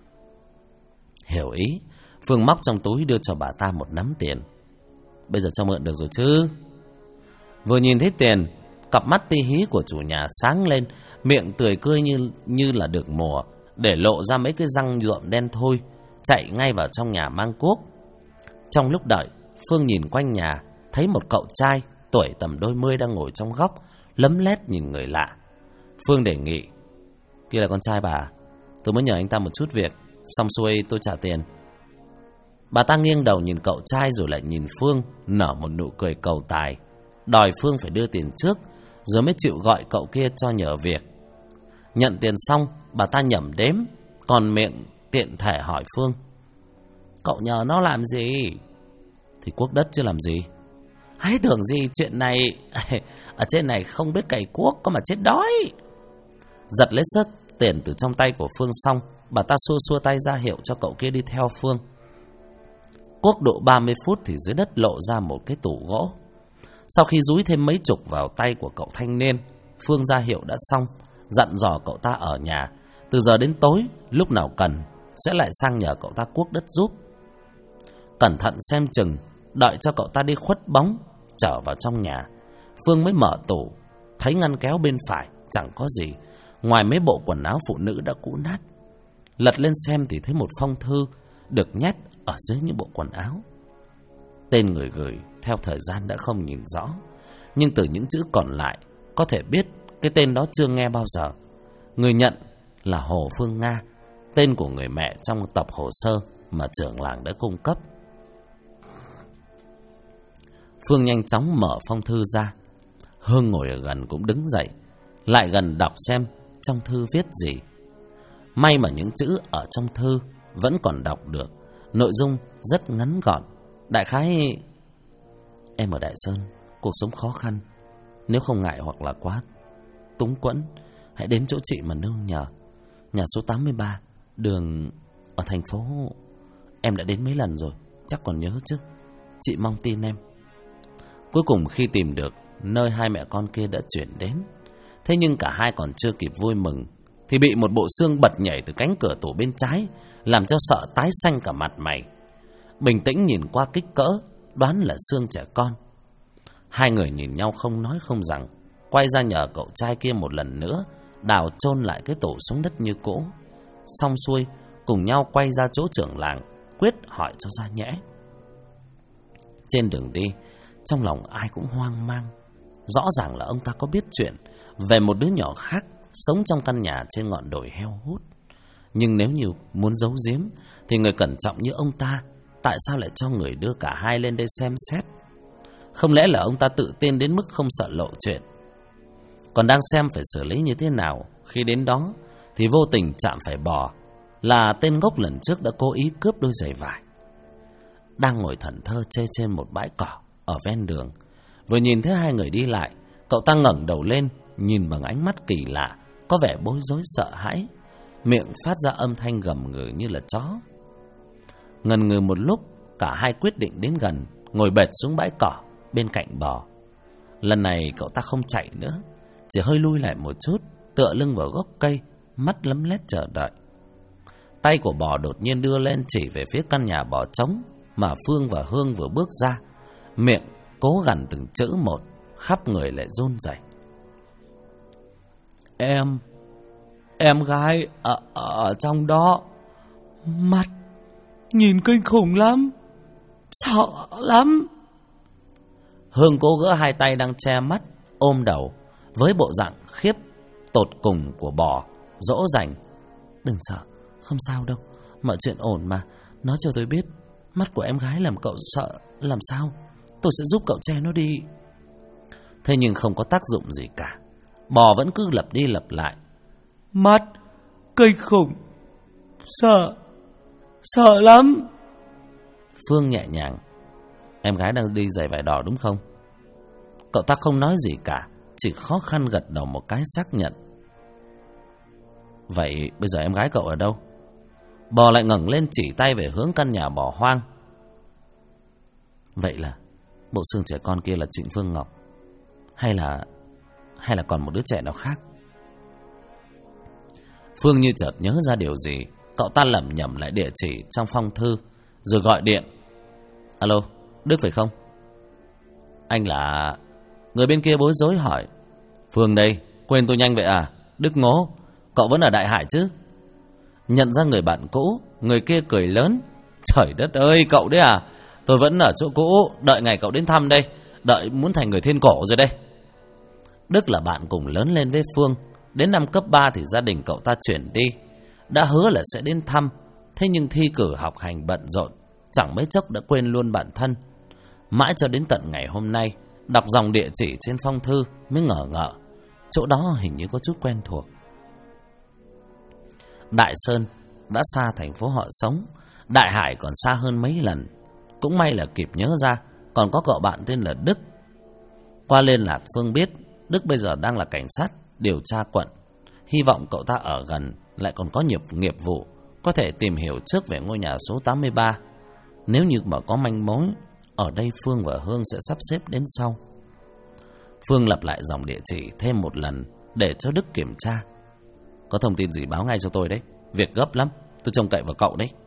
Hiểu ý, Phương móc trong túi đưa cho bà ta một nắm tiền. Bây giờ cho mượn được rồi chứ? Vừa nhìn thấy tiền, cặp mắt ti hí của chủ nhà sáng lên, miệng tươi cười như là được mùa, để lộ ra mấy cái răng nhuộm đen thui, chạy ngay vào trong nhà mang cuốc. Trong lúc đợi, Phương nhìn quanh nhà, thấy một cậu trai tuổi tầm đôi mươi đang ngồi trong góc, lấm lét nhìn người lạ. Phương đề nghị. Kia là con trai bà, tôi mới nhờ anh ta một chút việc, xong xuôi tôi trả tiền. Bà ta nghiêng đầu nhìn cậu trai rồi lại nhìn Phương, nở một nụ cười cầu tài, đòi Phương phải đưa tiền trước, rồi mới chịu gọi cậu kia cho nhờ việc. Nhận tiền xong, bà ta nhẩm đếm, còn miệng tiện thể hỏi Phương. Cậu nhờ nó làm gì? Thì cuốc đất chứ làm gì. Hãy tưởng gì chuyện này. Ở trên này không biết cày cuốc có mà chết đói. Giật lấy sớt tiền từ trong tay của Phương xong, bà ta xua xua tay ra hiệu cho cậu kia đi theo Phương. Cuốc độ 30 phút thì dưới đất lộ ra một cái tủ gỗ. Sau khi dúi thêm mấy chục vào tay của cậu thanh niên, Phương ra hiệu đã xong, dặn dò cậu ta ở nhà, từ giờ đến tối, lúc nào cần sẽ lại sang nhờ cậu ta cuốc đất giúp. Cẩn thận xem chừng, đợi cho cậu ta đi khuất bóng, trở vào trong nhà, Phương mới mở tủ, thấy ngăn kéo bên phải chẳng có gì, ngoài mấy bộ quần áo phụ nữ đã cũ nát. Lật lên xem thì thấy một phong thư được nhét ở dưới những bộ quần áo. Tên người gửi theo thời gian đã không nhìn rõ, nhưng từ những chữ còn lại có thể biết cái tên đó chưa nghe bao giờ. Người nhận là Hồ Phương Nga, tên của người mẹ trong tập hồ sơ mà trưởng làng đã cung cấp. Phương nhanh chóng mở phong thư ra. Hương ngồi ở gần cũng đứng dậy, lại gần đọc xem trong thư viết gì. May mà những chữ ở trong thư vẫn còn đọc được, nội dung rất ngắn gọn. Đại khái: em ở Đại Sơn, cuộc sống khó khăn, nếu không ngại hoặc là quá túng quẫn, hãy đến chỗ chị mà nương nhờ. Nhà số 83, đường ở thành phố. Em đã đến mấy lần rồi, chắc còn nhớ chứ. Chị mong tin em. Cuối cùng khi tìm được nơi hai mẹ con kia đã chuyển đến, thế nhưng cả hai còn chưa kịp vui mừng thì bị một bộ xương bật nhảy từ cánh cửa tủ bên trái, làm cho sợ tái xanh cả mặt mày. Bình tĩnh nhìn qua kích cỡ, đoán là xương trẻ con. Hai người nhìn nhau không nói không rằng, quay ra nhờ cậu trai kia một lần nữa đào chôn lại cái tủ xuống đất như cũ. Xong xuôi, cùng nhau quay ra chỗ trưởng làng, quyết hỏi cho ra nhẽ. Trên đường đi, trong lòng ai cũng hoang mang. Rõ ràng là ông ta có biết chuyện về một đứa nhỏ khác sống trong căn nhà trên ngọn đồi heo hút. Nhưng nếu như muốn giấu giếm thì người cẩn trọng như ông ta tại sao lại cho người đưa cả hai lên đây xem xét? Không lẽ là ông ta tự tin đến mức không sợ lộ chuyện? Còn đang xem phải xử lý như thế nào khi đến đó thì vô tình chạm phải bò, là tên ngốc lần trước đã cố ý cướp đôi giày vải. Đang ngồi thẫn thơ chê trên một bãi cỏ ở ven đường, vừa nhìn thấy hai người đi lại, cậu ta ngẩng đầu lên, nhìn bằng ánh mắt kỳ lạ, có vẻ bối rối sợ hãi, miệng phát ra âm thanh gầm gừ như là chó. Ngần ngừ một lúc, cả hai quyết định đến gần, ngồi bệt xuống bãi cỏ bên cạnh bò. Lần này cậu ta không chạy nữa, chỉ hơi lui lại một chút, tựa lưng vào gốc cây, mắt lấm lét chờ đợi. Tay của bò đột nhiên đưa lên chỉ về phía căn nhà bò trống mà Phương và Hương vừa bước ra, miệng cố gằn từng chữ một, khắp người lại run rẩy. Em gái ở trong đó, mắt nhìn kinh khủng lắm. Sợ lắm. Hương cố gỡ hai tay đang che mắt, ôm đầu, với bộ dạng khiếp tột cùng của bò dỗ dành. Đừng sợ, không sao đâu, mọi chuyện ổn mà. Nói cho tôi biết, mắt của em gái làm cậu sợ làm sao? Tôi sẽ giúp cậu che nó đi. Thế nhưng không có tác dụng gì cả. Bò vẫn cứ lặp đi lặp lại. Mắt kinh khủng, sợ lắm. Phương nhẹ nhàng. Em gái đang đi giày vải đỏ đúng không? Cậu ta không nói gì cả, chỉ khó khăn gật đầu một cái xác nhận. Vậy bây giờ em gái cậu ở đâu? Bò lại ngẩng lên chỉ tay về hướng căn nhà bỏ hoang. Vậy là bộ xương trẻ con kia là Trịnh Phương Ngọc, hay là còn một đứa trẻ nào khác? Phương như chợt nhớ ra điều gì, cậu ta lẩm nhẩm lại địa chỉ trong phong thư, rồi gọi điện. Alo, Đức phải không? Anh là... Người bên kia bối rối hỏi. Phương đây, quên tôi nhanh vậy à? Đức ngố, cậu vẫn ở Đại Hải chứ? Nhận ra người bạn cũ, người kia cười lớn. Trời đất ơi, cậu đấy à? Tôi vẫn ở chỗ cũ, đợi ngày cậu đến thăm đây. Đợi muốn thành người thiên cổ rồi đây. Đức là bạn cùng lớn lên với Phương. Đến năm cấp 3 thì gia đình cậu ta chuyển đi. Đã hứa là sẽ đến thăm, thế nhưng thi cử học hành bận rộn, chẳng mấy chốc đã quên luôn bản thân. Mãi cho đến tận ngày hôm nay, đọc dòng địa chỉ trên phong thư mới ngờ ngợ, chỗ đó hình như có chút quen thuộc. Đại Sơn đã xa thành phố họ sống, Đại Hải còn xa hơn mấy lần. Cũng may là kịp nhớ ra còn có cậu bạn tên là Đức. Qua liên lạc Phương biết Đức bây giờ đang là cảnh sát điều tra quận. Hy vọng cậu ta ở gần, lại còn có nghiệp vụ, có thể tìm hiểu trước về ngôi nhà số 83. Nếu như mà có manh mối, ở đây Phương và Hương sẽ sắp xếp đến sau. Phương lặp lại dòng địa chỉ thêm một lần để cho Đức kiểm tra. Có thông tin gì báo ngay cho tôi đấy, việc gấp lắm, tôi trông cậy vào cậu đấy.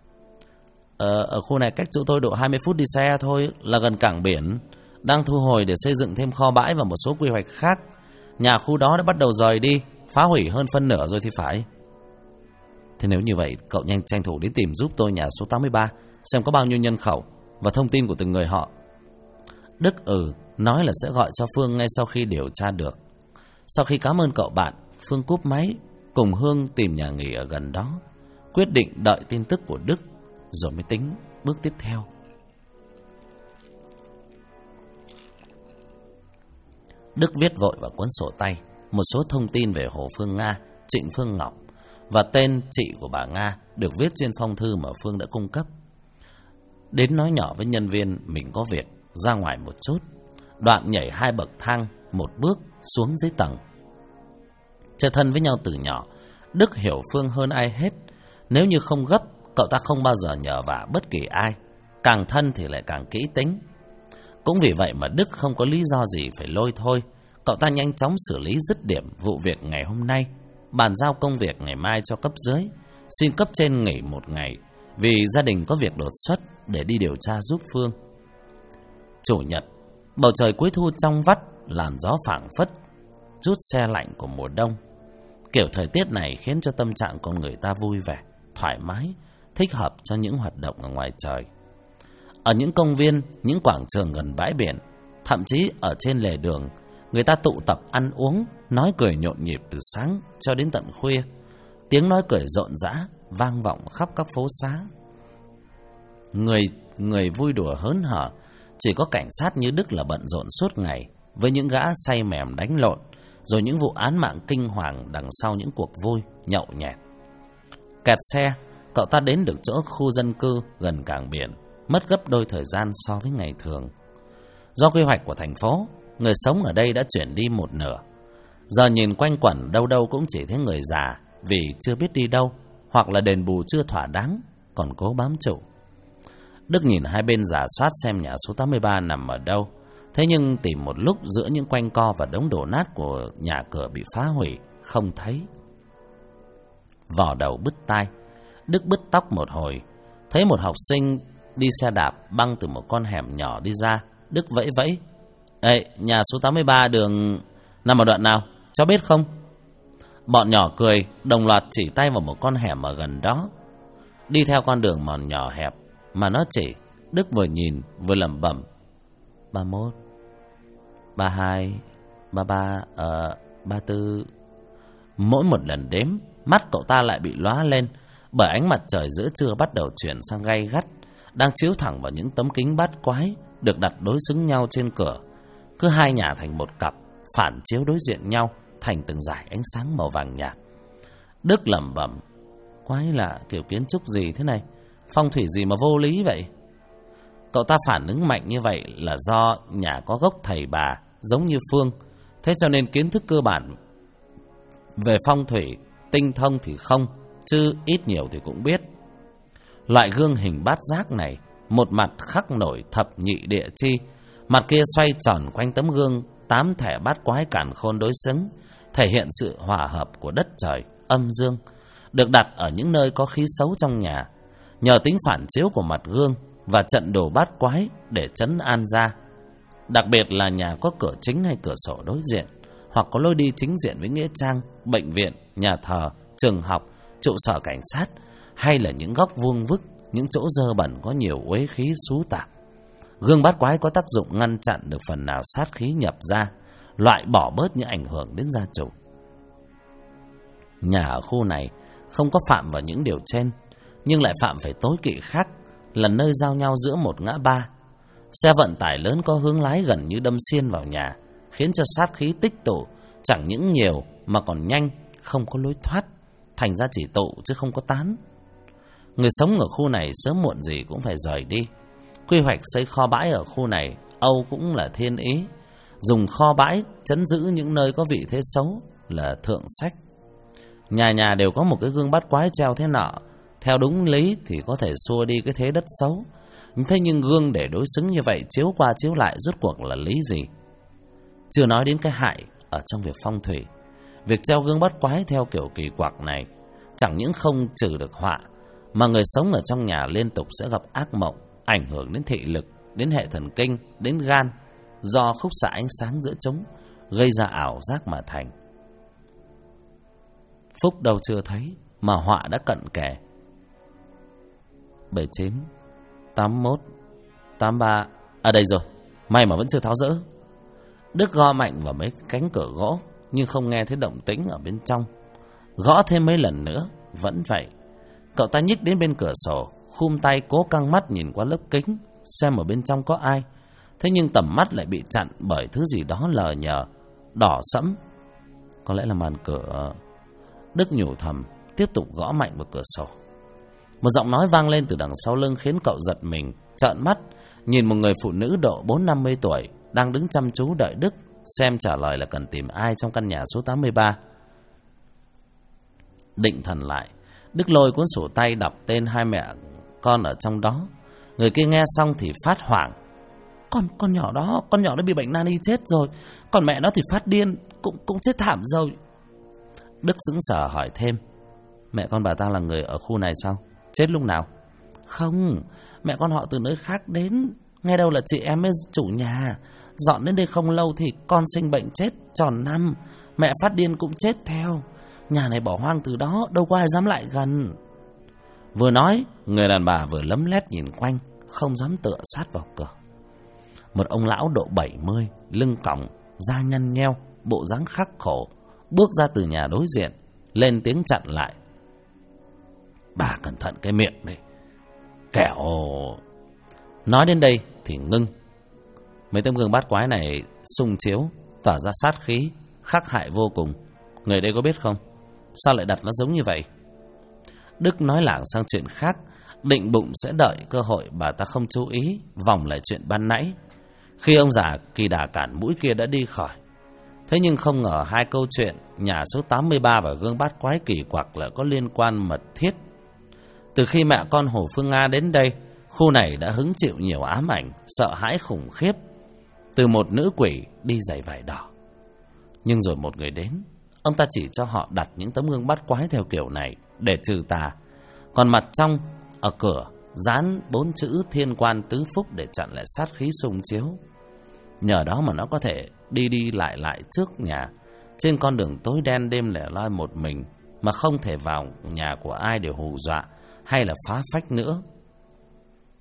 Ở khu này cách chỗ tôi độ 20 phút đi xe thôi, là gần cảng biển. Đang thu hồi để xây dựng thêm kho bãi và một số quy hoạch khác. Nhà khu đó đã bắt đầu rời đi, phá hủy hơn phân nửa rồi thì phải. Thế nếu như vậy, cậu nhanh tranh thủ đến tìm giúp tôi nhà số 83, xem có bao nhiêu nhân khẩu và thông tin của từng người họ. Đức nói là sẽ gọi cho Phương ngay sau khi điều tra được. Sau khi cảm ơn cậu bạn, Phương cúp máy, cùng Hương tìm nhà nghỉ ở gần đó, quyết định đợi tin tức của Đức rồi mới tính bước tiếp theo. Đức viết vội vào cuốn sổ tay một số thông tin về Hồ Phương Nga, Trịnh Phương Ngọc và tên chị của bà Nga được viết trên phong thư mà Phương đã cung cấp. Đến nói nhỏ với nhân viên mình có việc ra ngoài một chút, đoạn nhảy 2 bậc thang một bước xuống dưới tầng. Chơi thân với nhau từ nhỏ, Đức hiểu Phương hơn ai hết. Nếu như không gấp, cậu ta không bao giờ nhờ vả bất kỳ ai, càng thân thì lại càng kỹ tính. Cũng vì vậy mà Đức không có lý do gì phải lôi thôi. Cậu ta nhanh chóng xử lý dứt điểm vụ việc ngày hôm nay, bàn giao công việc ngày mai cho cấp dưới, xin cấp trên nghỉ một ngày vì gia đình có việc đột xuất để đi điều tra giúp Phương. Chủ nhật, bầu trời cuối thu trong vắt, làn gió phảng phất, chút se lạnh của mùa đông. Kiểu thời tiết này khiến cho tâm trạng con người ta vui vẻ, thoải mái, thích hợp cho những hoạt động ở ngoài trời. Ở những công viên, những quảng trường gần bãi biển, thậm chí ở trên lề đường, người ta tụ tập ăn uống, nói cười nhộn nhịp từ sáng cho đến tận khuya. Tiếng nói cười rộn rã vang vọng khắp các phố xá. Người vui đùa hớn hở, chỉ có cảnh sát như Đức là bận rộn suốt ngày với những gã say mèm đánh lộn, rồi những vụ án mạng kinh hoàng đằng sau những cuộc vui nhậu nhẹt. Kẹt xe, cậu ta đến được chỗ khu dân cư gần cảng biển, mất gấp đôi thời gian so với ngày thường. Do quy hoạch của thành phố, người sống ở đây đã chuyển đi một nửa. Giờ nhìn quanh quẩn đâu đâu cũng chỉ thấy người già vì chưa biết đi đâu, hoặc là đền bù chưa thỏa đáng, còn cố bám trụ. Đức nhìn hai bên rà soát xem nhà số 83 nằm ở đâu. Thế nhưng tìm một lúc giữa những quanh co và đống đổ nát của nhà cửa bị phá hủy, không thấy. Vò đầu bứt tai, Đức bứt tóc một hồi, thấy một học sinh đi xe đạp băng từ một con hẻm nhỏ đi ra. Đức vẫy vẫy. Ê, nhà số 83 đường nằm ở đoạn nào, cháu biết không? Bọn nhỏ cười, đồng loạt chỉ tay vào một con hẻm ở gần đó. Đi theo con đường mòn nhỏ hẹp mà nó chỉ, Đức vừa nhìn vừa lẩm bẩm: 31, 32, 33, 34. Mỗi một lần đếm, mắt cậu ta lại bị lóa lên, bởi ánh mặt trời giữa trưa bắt đầu chuyển sang gay gắt, đang chiếu thẳng vào những tấm kính bát quái được đặt đối xứng nhau trên cửa. Cứ hai nhà thành một cặp, phản chiếu đối diện nhau thành từng dải ánh sáng màu vàng nhạt. Đức lẩm bẩm: quái lạ, kiểu kiến trúc gì thế này, phong thủy gì mà vô lý vậy. Cậu ta phản ứng mạnh như vậy là do nhà có gốc thầy bà giống như Phương, thế cho nên kiến thức cơ bản về phong thủy tinh thông thì không, chứ ít nhiều thì cũng biết. Loại gương hình bát giác này, một mặt khắc nổi thập nhị địa chi, mặt kia xoay tròn quanh tấm gương 8 thẻ bát quái càn khôn đối xứng, thể hiện sự hòa hợp của đất trời âm dương, được đặt ở những nơi có khí xấu trong nhà, nhờ tính phản chiếu của mặt gương và trận đồ bát quái để trấn an ra. Đặc biệt là nhà có cửa chính hay cửa sổ đối diện, hoặc có lối đi chính diện với nghĩa trang, bệnh viện, nhà thờ, trường học, trụ sở cảnh sát, hay là những góc vuông vức, những chỗ dơ bẩn có nhiều uế khí xú tạp. Gương bát quái có tác dụng ngăn chặn được phần nào sát khí nhập ra, loại bỏ bớt những ảnh hưởng đến gia chủ. Nhà ở khu này không có phạm vào những điều trên, nhưng lại phạm phải tối kỵ khác, là nơi giao nhau giữa một ngã ba. Xe vận tải lớn có hướng lái gần như đâm xiên vào nhà, khiến cho sát khí tích tụ, chẳng những nhiều mà còn nhanh, không có lối thoát, thành ra chỉ tụ chứ không có tán. Người sống ở khu này sớm muộn gì cũng phải rời đi. Quy hoạch xây kho bãi ở khu này Âu cũng là thiên ý, dùng kho bãi trấn giữ những nơi có vị thế xấu là thượng sách. Nhà nhà đều có một cái gương bát quái treo thế nọ, theo đúng lý thì có thể xua đi cái thế đất xấu. Thế nhưng gương để đối xứng như vậy, chiếu qua chiếu lại rốt cuộc là lý gì? Chưa nói đến cái hại ở trong việc phong thủy. Việc treo gương bát quái theo kiểu kỳ quặc này chẳng những không trừ được họa, mà người sống ở trong nhà liên tục sẽ gặp ác mộng, ảnh hưởng đến thị lực, đến hệ thần kinh, đến gan, do khúc xạ ánh sáng giữa chúng gây ra ảo giác mà thành. Phúc đâu chưa thấy mà họa đã cận kề. 79, 81, 83. À đây rồi, may mà vẫn chưa tháo dỡ. Đức gõ mạnh vào mấy cánh cửa gỗ, nhưng không nghe thấy động tĩnh ở bên trong. Gõ thêm mấy lần nữa, vẫn vậy. Cậu ta nhích đến bên cửa sổ, khum tay cố căng mắt nhìn qua lớp kính, xem ở bên trong có ai. Thế nhưng tầm mắt lại bị chặn bởi thứ gì đó lờ nhờ, đỏ sẫm. Có lẽ là màn cửa. Đức nhủ thầm, tiếp tục gõ mạnh vào cửa sổ. Một giọng nói vang lên từ đằng sau lưng khiến cậu giật mình, trợn mắt, nhìn một người phụ nữ độ 40-50 tuổi đang đứng chăm chú đợi Đức xem trả lời là cần tìm ai trong căn nhà số 83. Định thần lại, Đức lôi cuốn sổ tay đọc tên hai mẹ con ở trong đó. Người kia nghe xong thì phát hoảng. Con nhỏ đó bị bệnh nan y chết rồi, còn mẹ nó thì phát điên, cũng chết thảm rồi. Đức sững sờ hỏi thêm, mẹ con bà ta là người ở khu này sao? Chết lúc nào? Không, mẹ con họ từ nơi khác đến, nghe đâu là chị em với chủ nhà. Dọn đến đây không lâu thì con sinh bệnh chết tròn năm, mẹ phát điên cũng chết theo. Nhà này bỏ hoang từ đó, đâu có ai dám lại gần. Vừa nói, người đàn bà vừa lấm lét nhìn quanh, không dám tựa sát vào cửa. Một ông lão độ 70, lưng còng, da nhăn nheo, bộ dáng khắc khổ, bước ra từ nhà đối diện, lên tiếng chặn lại. Bà cẩn thận cái miệng này, kẻo... Nói đến đây thì ngưng. Mấy tấm gương bát quái này xung chiếu, tỏa ra sát khí, khắc hại vô cùng. Người đây có biết không? Sao lại đặt nó giống như vậy? Đức nói lảng sang chuyện khác, định bụng sẽ đợi cơ hội bà ta không chú ý, vòng lại chuyện ban nãy. Khi ông già kỳ đà cản mũi kia đã đi khỏi. Thế nhưng không ngờ hai câu chuyện nhà số 83 và gương bát quái kỳ quặc lại có liên quan mật thiết. Từ khi mẹ con Hồ Phương Nga đến đây, khu này đã hứng chịu nhiều ám ảnh, sợ hãi khủng khiếp từ một nữ quỷ đi giày vải đỏ. Nhưng rồi một người đến, ông ta chỉ cho họ đặt những tấm gương bát quái theo kiểu này để trừ tà. Còn mặt trong, ở cửa, dán 4 chữ Thiên Quan Tứ Phúc để chặn lại sát khí xung chiếu. Nhờ đó mà nó có thể đi lại trước nhà, trên con đường tối đen đêm lẻ loi một mình, mà không thể vào nhà của ai để hù dọa hay là phá phách nữa.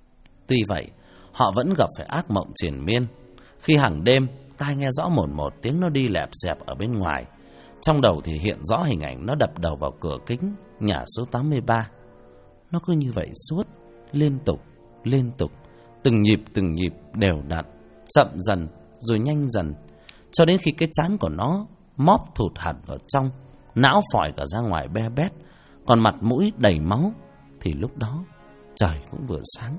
Tuy vậy, họ vẫn gặp phải ác mộng triền miên. Khi hàng đêm, tai nghe rõ một tiếng nó đi lẹp xẹp ở bên ngoài. Trong đầu thì hiện rõ hình ảnh nó đập đầu vào cửa kính nhà số 83. Nó cứ như vậy suốt, liên tục, từng nhịp đều đặn, chậm dần rồi nhanh dần, cho đến khi cái trán của nó móp thụt hẳn vào trong, não phòi cả ra ngoài be bét, còn mặt mũi đầy máu. Thì lúc đó trời cũng vừa sáng.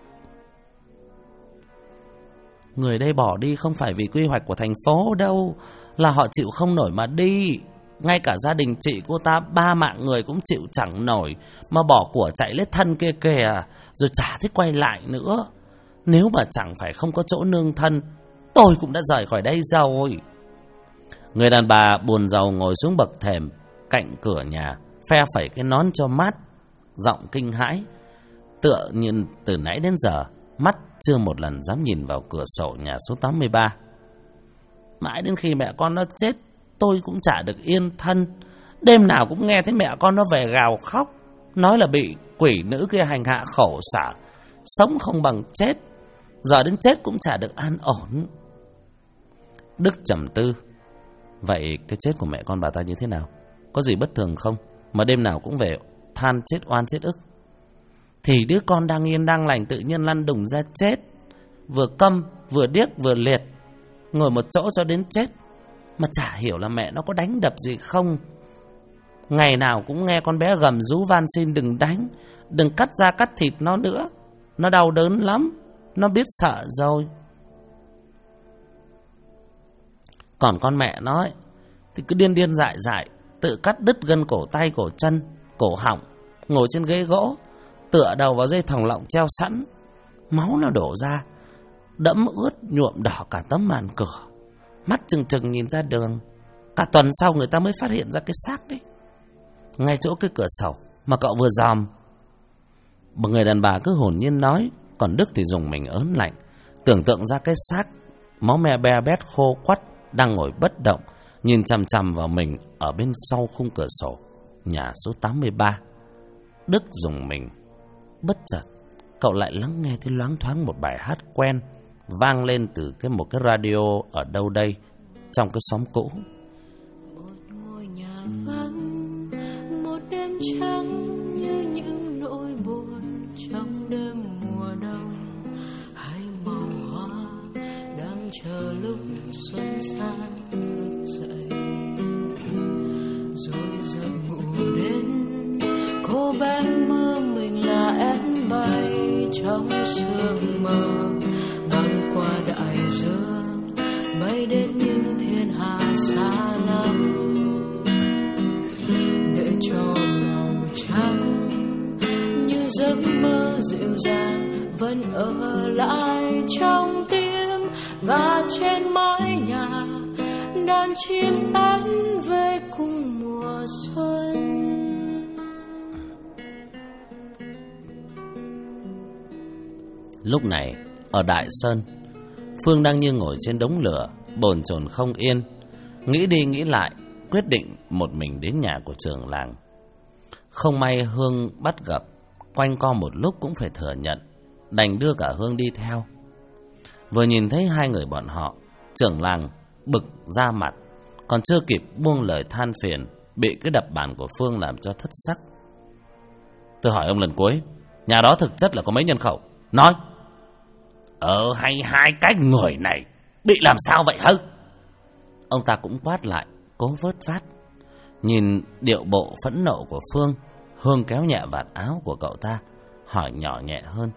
Người đây bỏ đi không phải vì quy hoạch của thành phố đâu, là họ chịu không nổi mà đi. Ngay cả gia đình chị cô ta 3 mạng người cũng chịu chẳng nổi, mà bỏ của chạy lết thân kia kìa, rồi chả thích quay lại nữa. Nếu mà chẳng phải không có chỗ nương thân, tôi cũng đã rời khỏi đây rồi. Người đàn bà buồn rầu ngồi xuống bậc thềm cạnh cửa nhà, phe phẩy cái nón cho mát, giọng kinh hãi, tựa như từ nãy đến giờ mắt chưa một lần dám nhìn vào cửa sổ nhà số 83. Mãi đến khi mẹ con nó chết, tôi cũng chả được yên thân. Đêm nào cũng nghe thấy mẹ con nó về gào khóc, nói là bị quỷ nữ kia hành hạ khổ sở, sống không bằng chết. Giờ đến chết cũng chả được an ổn. Đức trầm tư. Vậy cái chết của mẹ con bà ta như thế nào? Có gì bất thường không mà đêm nào cũng về than chết oan chết ức? Thì đứa con đang yên đang lành tự nhiên lăn đùng ra chết, vừa câm vừa điếc vừa liệt, ngồi một chỗ cho đến chết. Mà chả hiểu là mẹ nó có đánh đập gì không. Ngày nào cũng nghe con bé gầm rú van xin đừng đánh, đừng cắt da cắt thịt nó nữa, nó đau đớn lắm, nó biết sợ rồi. Còn con mẹ nó ấy, thì cứ điên điên dại dại, tự cắt đứt gân cổ tay cổ chân, cổ họng, ngồi trên ghế gỗ, tựa đầu vào dây thòng lọng treo sẵn. Máu nó đổ ra, đẫm ướt nhuộm đỏ cả tấm màn cửa, mắt trừng trừng nhìn ra đường. Cả tuần sau người ta mới phát hiện ra cái xác đấy, ngay chỗ cái cửa sổ mà cậu vừa dòm. Người đàn bà cứ hồn nhiên nói, còn Đức thì dùng mình ớn lạnh, tưởng tượng ra cái xác máu me be bét khô quắt đang ngồi bất động, nhìn chằm chằm vào mình ở bên sau khung cửa sổ nhà số 83. Đức dùng mình. Bất chợt cậu lại lắng nghe thấy loáng thoáng một bài hát quen vang lên từ một cái radio ở đâu đây trong cái xóm cũ. Một ngôi nhà vắng, một đêm trắng như những nỗi buồn trong đêm mùa đông. Hai màu hoa đang chờ lúc xuân sang thức dậy, rồi giấc ngủ đến. Cô bé mơ mình là em bay trong sương mờ, băng qua đại dương, bay đến những thiên hà xa lắm, để cho màu trắng như giấc mơ dịu dàng vẫn ở lại trong tim. Và trên mái nhà đàn chim én về cùng mùa xuân. Lúc này ở Đại Sơn, Phương đang như ngồi trên đống lửa, bồn chồn không yên, nghĩ đi nghĩ lại, quyết định một mình đến nhà của trưởng làng. Không may Hương bắt gặp, quanh co một lúc cũng phải thừa nhận, đành đưa cả Hương đi theo. Vừa nhìn thấy hai người bọn họ, trưởng làng bực ra mặt, còn chưa kịp buông lời than phiền, bị cái đập bàn của Phương làm cho thất sắc. Tôi hỏi ông lần cuối, nhà đó thực chất là có mấy nhân khẩu? Nói. Hay hai cái người này bị làm sao vậy hả? Ông ta cũng quát lại, cố vớt vát. Nhìn điệu bộ phẫn nộ của Phương, Hương kéo nhẹ vạt áo của cậu ta, hỏi nhỏ nhẹ hơn.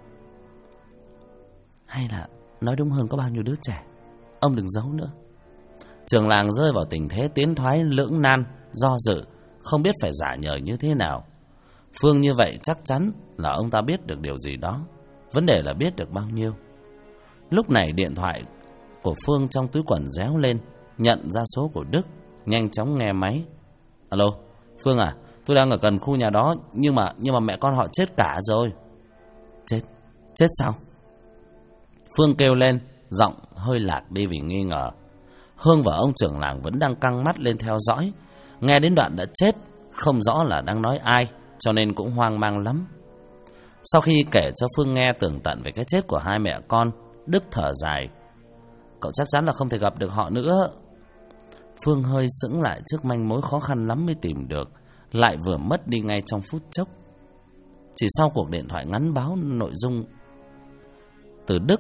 Hay là nói đúng hơn có bao nhiêu đứa trẻ? Ông đừng giấu nữa. Trường làng rơi vào tình thế tiến thoái lưỡng nan, do dự, không biết phải giả nhờ như thế nào. Phương như vậy chắc chắn là ông ta biết được điều gì đó, vấn đề là biết được bao nhiêu. Lúc này điện thoại của Phương trong túi quần réo lên, nhận ra số của Đức, nhanh chóng nghe máy. Alo, Phương à, tôi đang ở gần khu nhà đó, nhưng mà mẹ con họ chết cả rồi. Chết sao? Phương kêu lên, giọng hơi lạc đi vì nghi ngờ. Hương và ông trưởng làng vẫn đang căng mắt lên theo dõi, nghe đến đoạn đã chết, không rõ là đang nói ai, cho nên cũng hoang mang lắm. Sau khi kể cho Phương nghe tường tận về cái chết của hai mẹ con, Đức thở dài. Cậu chắc chắn là không thể gặp được họ nữa. Phương hơi sững lại trước manh mối khó khăn lắm mới tìm được, lại vừa mất đi ngay trong phút chốc. Chỉ sau cuộc điện thoại ngắn báo nội dung từ Đức.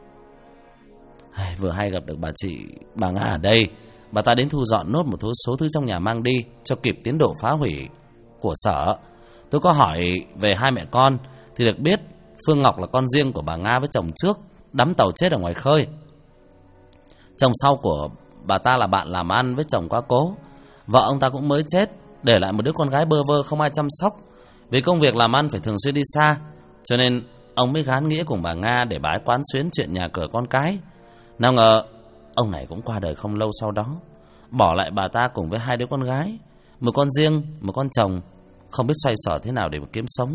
Vừa hay gặp được bà Nga ở đây. Bà ta đến thu dọn nốt một số thứ trong nhà mang đi cho kịp tiến độ phá hủy của sở. Tôi có hỏi về hai mẹ con thì được biết Phương Ngọc là con riêng của bà Nga với chồng trước, đắm tàu chết ở ngoài khơi. Chồng sau của bà ta là bạn làm ăn với chồng quá cố. Vợ ông ta cũng mới chết, để lại một đứa con gái bơ vơ không ai chăm sóc. Vì công việc làm ăn phải thường xuyên đi xa, cho nên ông mới gán nghĩa cùng bà Nga để bà ấy quán xuyến chuyện nhà cửa con cái. Nào ngờ ông này cũng qua đời không lâu sau đó, bỏ lại bà ta cùng với hai đứa con gái, một con riêng, một con chồng, không biết xoay sở thế nào để mà kiếm sống.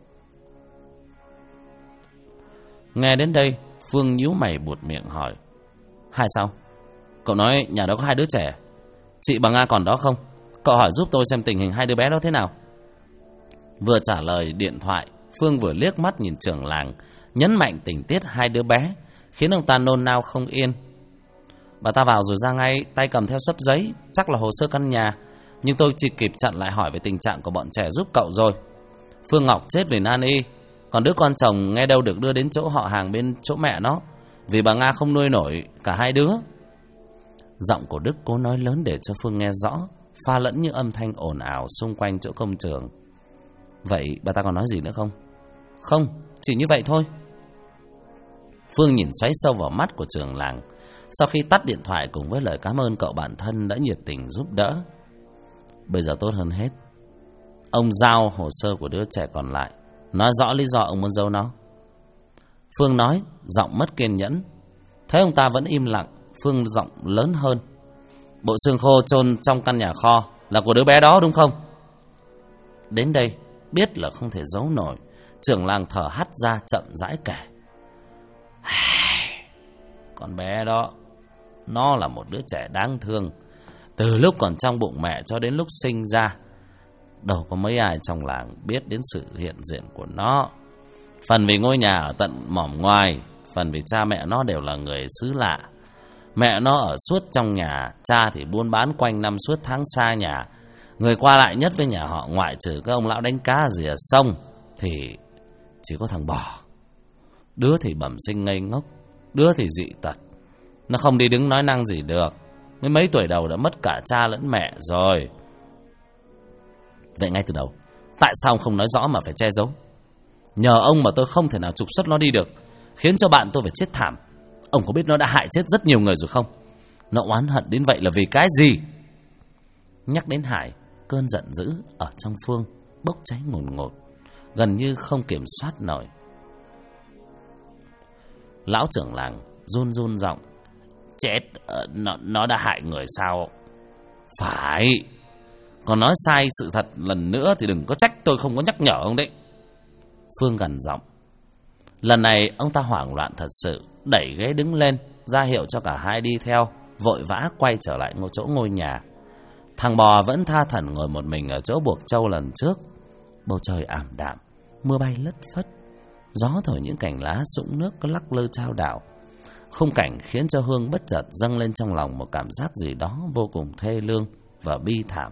Nghe đến đây, Phương nhíu mày buột miệng hỏi: Hai sao? Cậu nói nhà đó có hai đứa trẻ, chị bà Nga còn đó không? Cậu hỏi giúp tôi xem tình hình hai đứa bé đó thế nào. Vừa trả lời điện thoại, Phương vừa liếc mắt nhìn trưởng làng, nhấn mạnh tình tiết hai đứa bé, khiến ông ta nôn nao không yên. Bà ta vào rồi ra ngay, tay cầm theo xấp giấy, chắc là hồ sơ căn nhà, nhưng tôi chỉ kịp chặn lại hỏi về tình trạng của bọn trẻ giúp cậu rồi. Phương Ngọc chết vì nan y, còn đứa con chồng nghe đâu được đưa đến chỗ họ hàng bên chỗ mẹ nó, vì bà Nga không nuôi nổi cả hai đứa. Giọng của Đức cố nói lớn để cho Phương nghe rõ, pha lẫn những âm thanh ồn ào xung quanh chỗ công trường. Vậy bà ta còn nói gì nữa không? Không, chỉ như vậy thôi. Phương nhìn xoáy sâu vào mắt của trưởng làng, sau khi tắt điện thoại cùng với lời cảm ơn cậu bạn thân đã nhiệt tình giúp đỡ. Bây giờ tốt hơn hết, ông giao hồ sơ của đứa trẻ còn lại, nói rõ lý do ông muốn giấu nó. Phương nói, giọng mất kiên nhẫn. Thấy ông ta vẫn im lặng, Phương giọng lớn hơn: Bộ xương khô chôn trong căn nhà kho là của đứa bé đó đúng không? Đến đây biết là không thể giấu nổi, trưởng làng thở hắt ra chậm rãi kể: Con bé đó, nó là một đứa trẻ đáng thương. Từ lúc còn trong bụng mẹ cho đến lúc sinh ra, đâu có mấy ai trong làng biết đến sự hiện diện của nó. Phần vì ngôi nhà ở tận mỏm ngoài, phần vì cha mẹ nó đều là người xứ lạ. Mẹ nó ở suốt trong nhà, cha thì buôn bán quanh năm suốt tháng xa nhà. Người qua lại nhất với nhà họ ngoại trừ các ông lão đánh cá rìa sông thì chỉ có thằng Bò. Đứa thì bẩm sinh ngây ngốc, đứa thì dị tật, nó không đi đứng nói năng gì được. Mới mấy tuổi đầu đã mất cả cha lẫn mẹ rồi. Vậy ngay từ đầu, tại sao không nói rõ mà phải che giấu? Nhờ ông mà tôi không thể nào trục xuất nó đi được, khiến cho bạn tôi phải chết thảm. Ông có biết nó đã hại chết rất nhiều người rồi không? Nó oán hận đến vậy là vì cái gì? Nhắc đến Hải, cơn giận dữ ở trong Phương bốc cháy ngùn ngụt, gần như không kiểm soát nổi. Lão trưởng làng run run giọng: Chết, nó đã hại người sao? Phải. Còn nói sai sự thật lần nữa thì đừng có trách tôi không có nhắc nhở ông đấy. Phương gằn giọng. Lần này ông ta hoảng loạn thật sự, đẩy ghế đứng lên, ra hiệu cho cả hai đi theo, vội vã quay trở lại chỗ ngôi nhà. Thằng Bò vẫn tha thẩn ngồi một mình ở chỗ buộc trâu lần trước. Bầu trời ảm đạm, mưa bay lất phất, gió thổi những cành lá sũng nước có lắc lư chao đảo. Khung cảnh khiến cho Hương bất chợt dâng lên trong lòng một cảm giác gì đó vô cùng thê lương và bi thảm.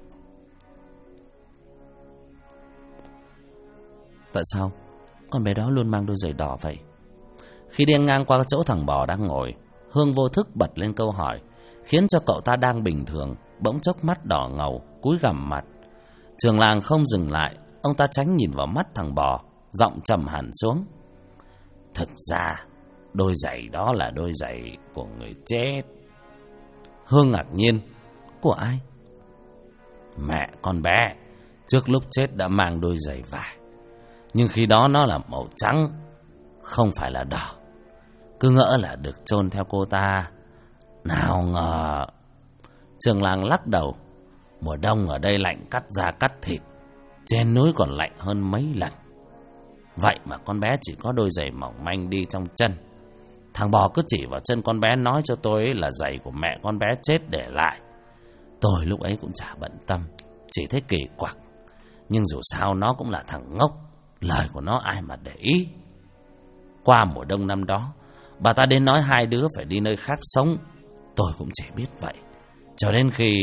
Tại sao con bé đó luôn mang đôi giày đỏ vậy? Khi đi ngang qua chỗ thằng Bò đang ngồi, Hương vô thức bật lên câu hỏi, khiến cho cậu ta đang bình thường bỗng chốc mắt đỏ ngầu, cúi gằm mặt. Trường làng không dừng lại, ông ta tránh nhìn vào mắt thằng Bò, giọng trầm hẳn xuống. Thực ra đôi giày đó là đôi giày của người chết. Hương ngạc nhiên. Của ai? Mẹ con bé trước lúc chết đã mang đôi giày vải, nhưng khi đó nó là màu trắng, không phải là đỏ. Cứ ngỡ là được chôn theo cô ta, nào ngờ. Trường làng lắc đầu. Mùa đông ở đây lạnh cắt da cắt thịt, trên núi còn lạnh hơn mấy lần. Vậy mà con bé chỉ có đôi giày mỏng manh đi trong chân. Thằng Bò cứ chỉ vào chân con bé nói cho tôi ấy là giày của mẹ con bé chết để lại. Tôi lúc ấy cũng chả bận tâm, chỉ thấy kỳ quặc. Nhưng dù sao nó cũng là thằng ngốc, Lời của nó ai mà để ý. Qua mùa đông năm đó, bà ta đến nói hai đứa phải đi nơi khác sống. Tôi cũng chỉ biết vậy. Cho đến khi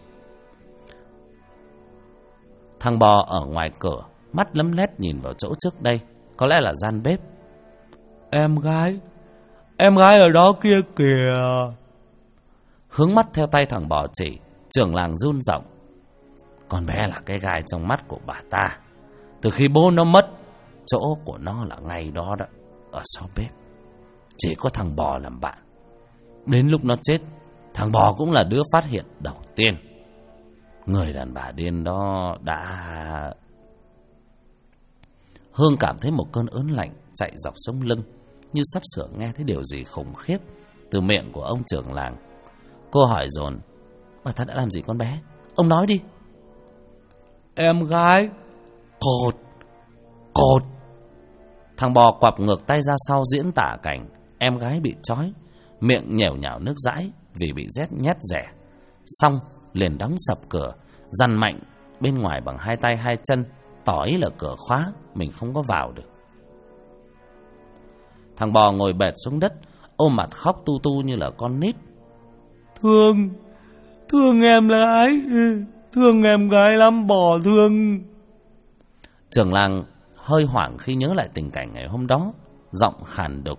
thằng bò ở ngoài cửa, mắt lấm lét nhìn vào chỗ trước đây, có lẽ là gian bếp. Em gái ở đó kia kìa. Hướng mắt theo tay thằng bò chỉ, trưởng làng run giọng. Con bé là cái gai trong mắt của bà ta. Từ khi bố nó mất, chỗ của nó là ngay đó đó, ở sau bếp. Chỉ có thằng bò làm bạn. Đến lúc nó chết, thằng bò cũng là đứa phát hiện đầu tiên. Người đàn bà điên đó đã... Hương cảm thấy một cơn ớn lạnh chạy dọc sống lưng, như sắp sửa nghe thấy điều gì khủng khiếp từ miệng của ông trưởng làng. Cô hỏi dồn: bà ta đã làm gì con bé? Ông nói đi. Em gái. Cột. Thằng bò quặp ngược tay ra sau diễn tả cảnh em gái bị trói, miệng nhèo nhào nước dãi vì bị rét nhét rẻ. Xong liền đóng sập cửa, dằn mạnh bên ngoài bằng hai tay hai chân, tỏ ý là cửa khóa, mình không có vào được. Thằng bò ngồi bệt xuống đất, ôm mặt khóc tu tu như là con nít. Thương em gái, thương em gái lắm, bò thương. Trưởng làng hơi hoảng khi nhớ lại tình cảnh ngày hôm đó, giọng khàn đục.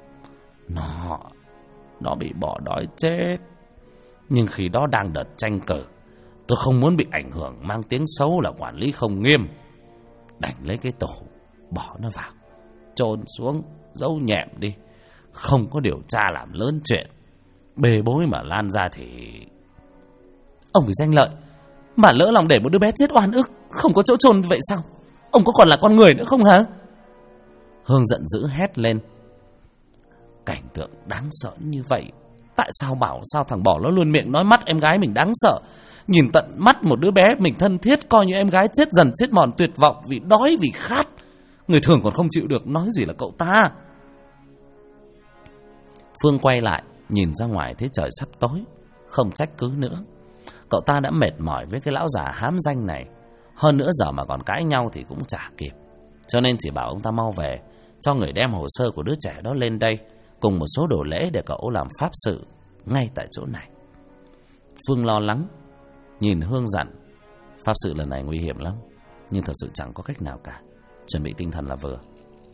Nó bị bỏ đói chết. Nhưng khi đó đang đợt tranh cử, tôi không muốn bị ảnh hưởng mang tiếng xấu là quản lý không nghiêm, đành lấy cái tủ bỏ nó vào, chôn xuống, giấu nhẹm đi, không có điều tra làm lớn chuyện. Bê bối mà lan ra thì... Ông vì danh lợi mà lỡ lòng để một đứa bé chết oan ức, không có chỗ chôn vậy sao? Ông có còn là con người nữa không hả? Hương giận dữ hét lên. Cảnh tượng đáng sợ như vậy, tại sao bảo sao thằng bò nó luôn miệng nói mắt em gái mình đáng sợ? Nhìn tận mắt một đứa bé mình thân thiết, coi như em gái chết dần chết mòn tuyệt vọng vì đói vì khát. Người thường còn không chịu được, nói gì là cậu ta. Phương quay lại nhìn ra ngoài thấy trời sắp tối, không trách cứ nữa. Cậu ta đã mệt mỏi với cái lão già hám danh này. Hơn nữa giờ mà còn cãi nhau thì cũng chả kịp, cho nên chỉ bảo ông ta mau về, cho người đem hồ sơ của đứa trẻ đó lên đây, cùng một số đồ lễ để cậu làm pháp sự ngay tại chỗ này. Phương lo lắng nhìn Hương dặn: pháp sự lần này nguy hiểm lắm, nhưng thật sự chẳng có cách nào cả, chuẩn bị tinh thần là vừa.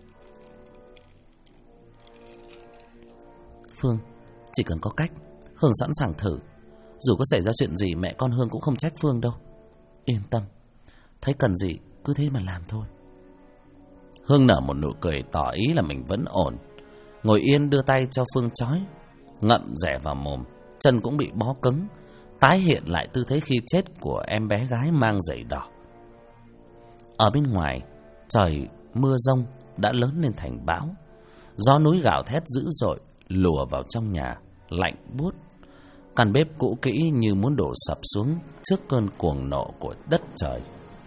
Phương, chỉ cần có cách, Hương sẵn sàng thử. Dù có xảy ra chuyện gì, mẹ con Hương cũng không trách Phương đâu. Yên tâm, thấy cần gì cứ thế mà làm thôi. Hương nở một nụ cười tỏ ý là mình vẫn ổn, ngồi yên đưa tay cho Phương trói, ngậm rẻ vào mồm, chân cũng bị bó cứng, tái hiện lại tư thế khi chết của em bé gái mang giày đỏ. Ở bên ngoài, trời mưa giông đã lớn lên thành bão. Gió núi gào thét dữ dội lùa vào trong nhà, lạnh buốt. Căn bếp cũ kỹ như muốn đổ sập xuống trước cơn cuồng nộ của đất trời.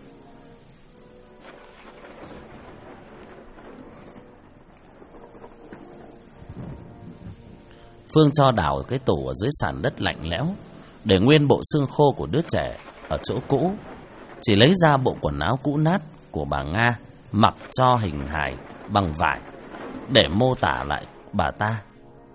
Phương cho đào cái tủ ở dưới sàn đất lạnh lẽo, để nguyên bộ xương khô của đứa trẻ ở chỗ cũ, chỉ lấy ra bộ quần áo cũ nát của bà Nga mặc cho hình hài bằng vải để mô tả lại bà ta.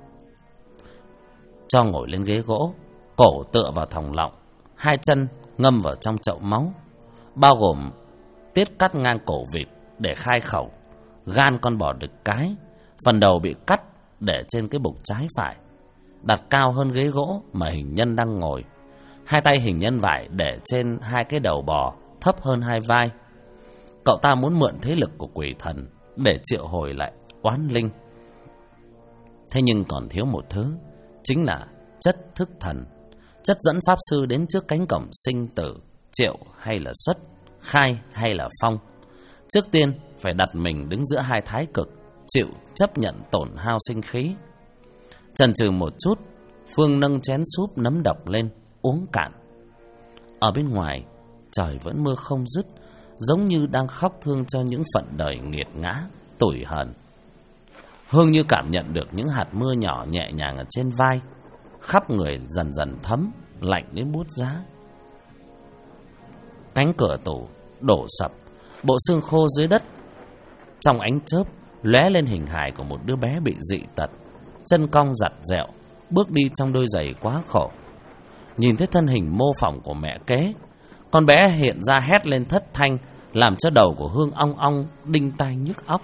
Cho ngồi lên ghế gỗ, cổ tựa vào thòng lọng, hai chân ngâm vào trong chậu máu, bao gồm tiết cắt ngang cổ vịt để khai khẩu, gan con bò đực cái, phần đầu bị cắt để trên cái bục trái phải, đặt cao hơn ghế gỗ mà hình nhân đang ngồi. Hai tay hình nhân vải để trên hai cái đầu bò thấp hơn hai vai. Cậu ta muốn mượn thế lực của quỷ thần để triệu hồi lại oán linh. Thế nhưng còn thiếu một thứ, chính là chất thức thần, chất dẫn pháp sư đến trước cánh cổng sinh tử, triệu hay là xuất, khai hay là phong. Trước tiên phải đặt mình đứng giữa hai thái cực, chịu chấp nhận tổn hao sinh khí. Chần chừ một chút, Phương nâng chén súp nấm độc lên uống cạn. Ở bên ngoài trời vẫn mưa không dứt, giống như đang khóc thương cho những phận đời nghiệt ngã, tủi hờn. Hương như cảm nhận được những hạt mưa nhỏ nhẹ nhàng ở trên vai, khắp người dần dần thấm, lạnh đến buốt giá. Cánh cửa tủ đổ sập, bộ xương khô dưới đất Trong ánh chớp lóe lên hình hài của một đứa bé bị dị tật, chân cong giặt dẹo, bước đi trong đôi giày quá khổ. Nhìn thấy thân hình mô phỏng của mẹ kế, con bé hiện ra hét lên thất thanh, làm cho đầu của Hương ong ong, đinh tai nhức óc.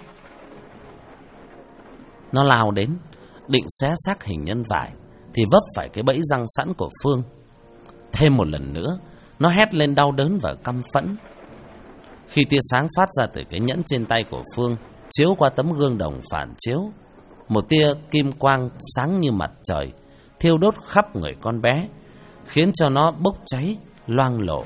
Nó lao đến, định xé xác hình nhân vải, thì vấp phải cái bẫy răng sẵn của Phương. Thêm một lần nữa, nó hét lên đau đớn và căm phẫn. Khi tia sáng phát ra từ cái nhẫn trên tay của Phương chiếu qua tấm gương đồng phản chiếu, một tia kim quang sáng như mặt trời thiêu đốt khắp người con bé, khiến cho nó bốc cháy loang lổ.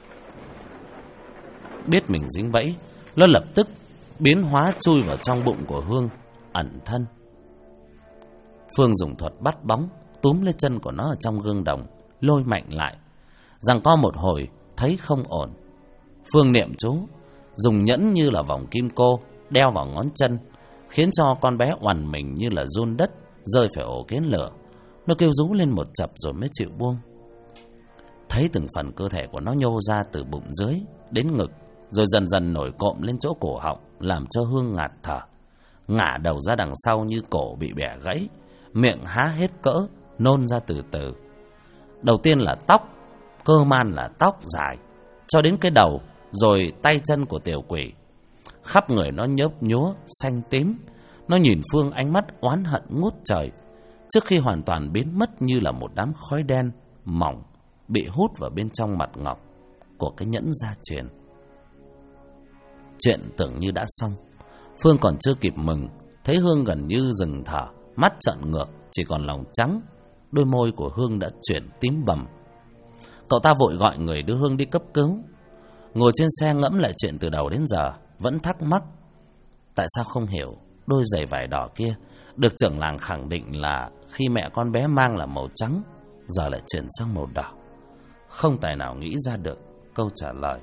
Biết mình dính bẫy, nó lập tức biến hóa chui vào trong bụng của Hương ẩn thân. Phương dùng thuật bắt bóng, túm lấy chân của nó ở trong gương đồng, lôi mạnh lại. Giằng co một hồi thấy không ổn, Phương niệm chú, dùng nhẫn như là vòng kim cô đeo vào ngón chân, khiến cho con bé oằn mình như là giun đất, rơi phải ổ kiến lửa. Nó kêu rú lên một chập rồi mới chịu buông. Thấy từng phần cơ thể của nó nhô ra từ bụng dưới đến ngực, rồi dần dần nổi cộm lên chỗ cổ họng, làm cho Hương ngạt thở, ngả đầu ra đằng sau như cổ bị bẻ gãy, miệng há hết cỡ, nôn ra từ từ. Đầu tiên là tóc, cơ man là tóc dài cho đến cái đầu, rồi tay chân của tiểu quỷ. Khắp người nó nhớp nhúa, xanh tím. Nó nhìn Phương ánh mắt oán hận ngút trời, trước khi hoàn toàn biến mất như là một đám khói đen mỏng bị hút vào bên trong mặt ngọc của cái nhẫn gia truyền. Chuyện tưởng như đã xong. Phương còn chưa kịp mừng, thấy Hương gần như dừng thở, mắt trợn ngược, chỉ còn lòng trắng. Đôi môi của Hương đã chuyển tím bầm. Cậu ta vội gọi người đưa Hương đi cấp cứu. Ngồi trên xe ngẫm lại chuyện từ đầu đến giờ, vẫn thắc mắc tại sao không hiểu đôi giày vải đỏ kia được trưởng làng khẳng định là khi mẹ con bé mang là màu trắng, giờ lại chuyển sang màu đỏ. Không tài nào nghĩ ra được câu trả lời.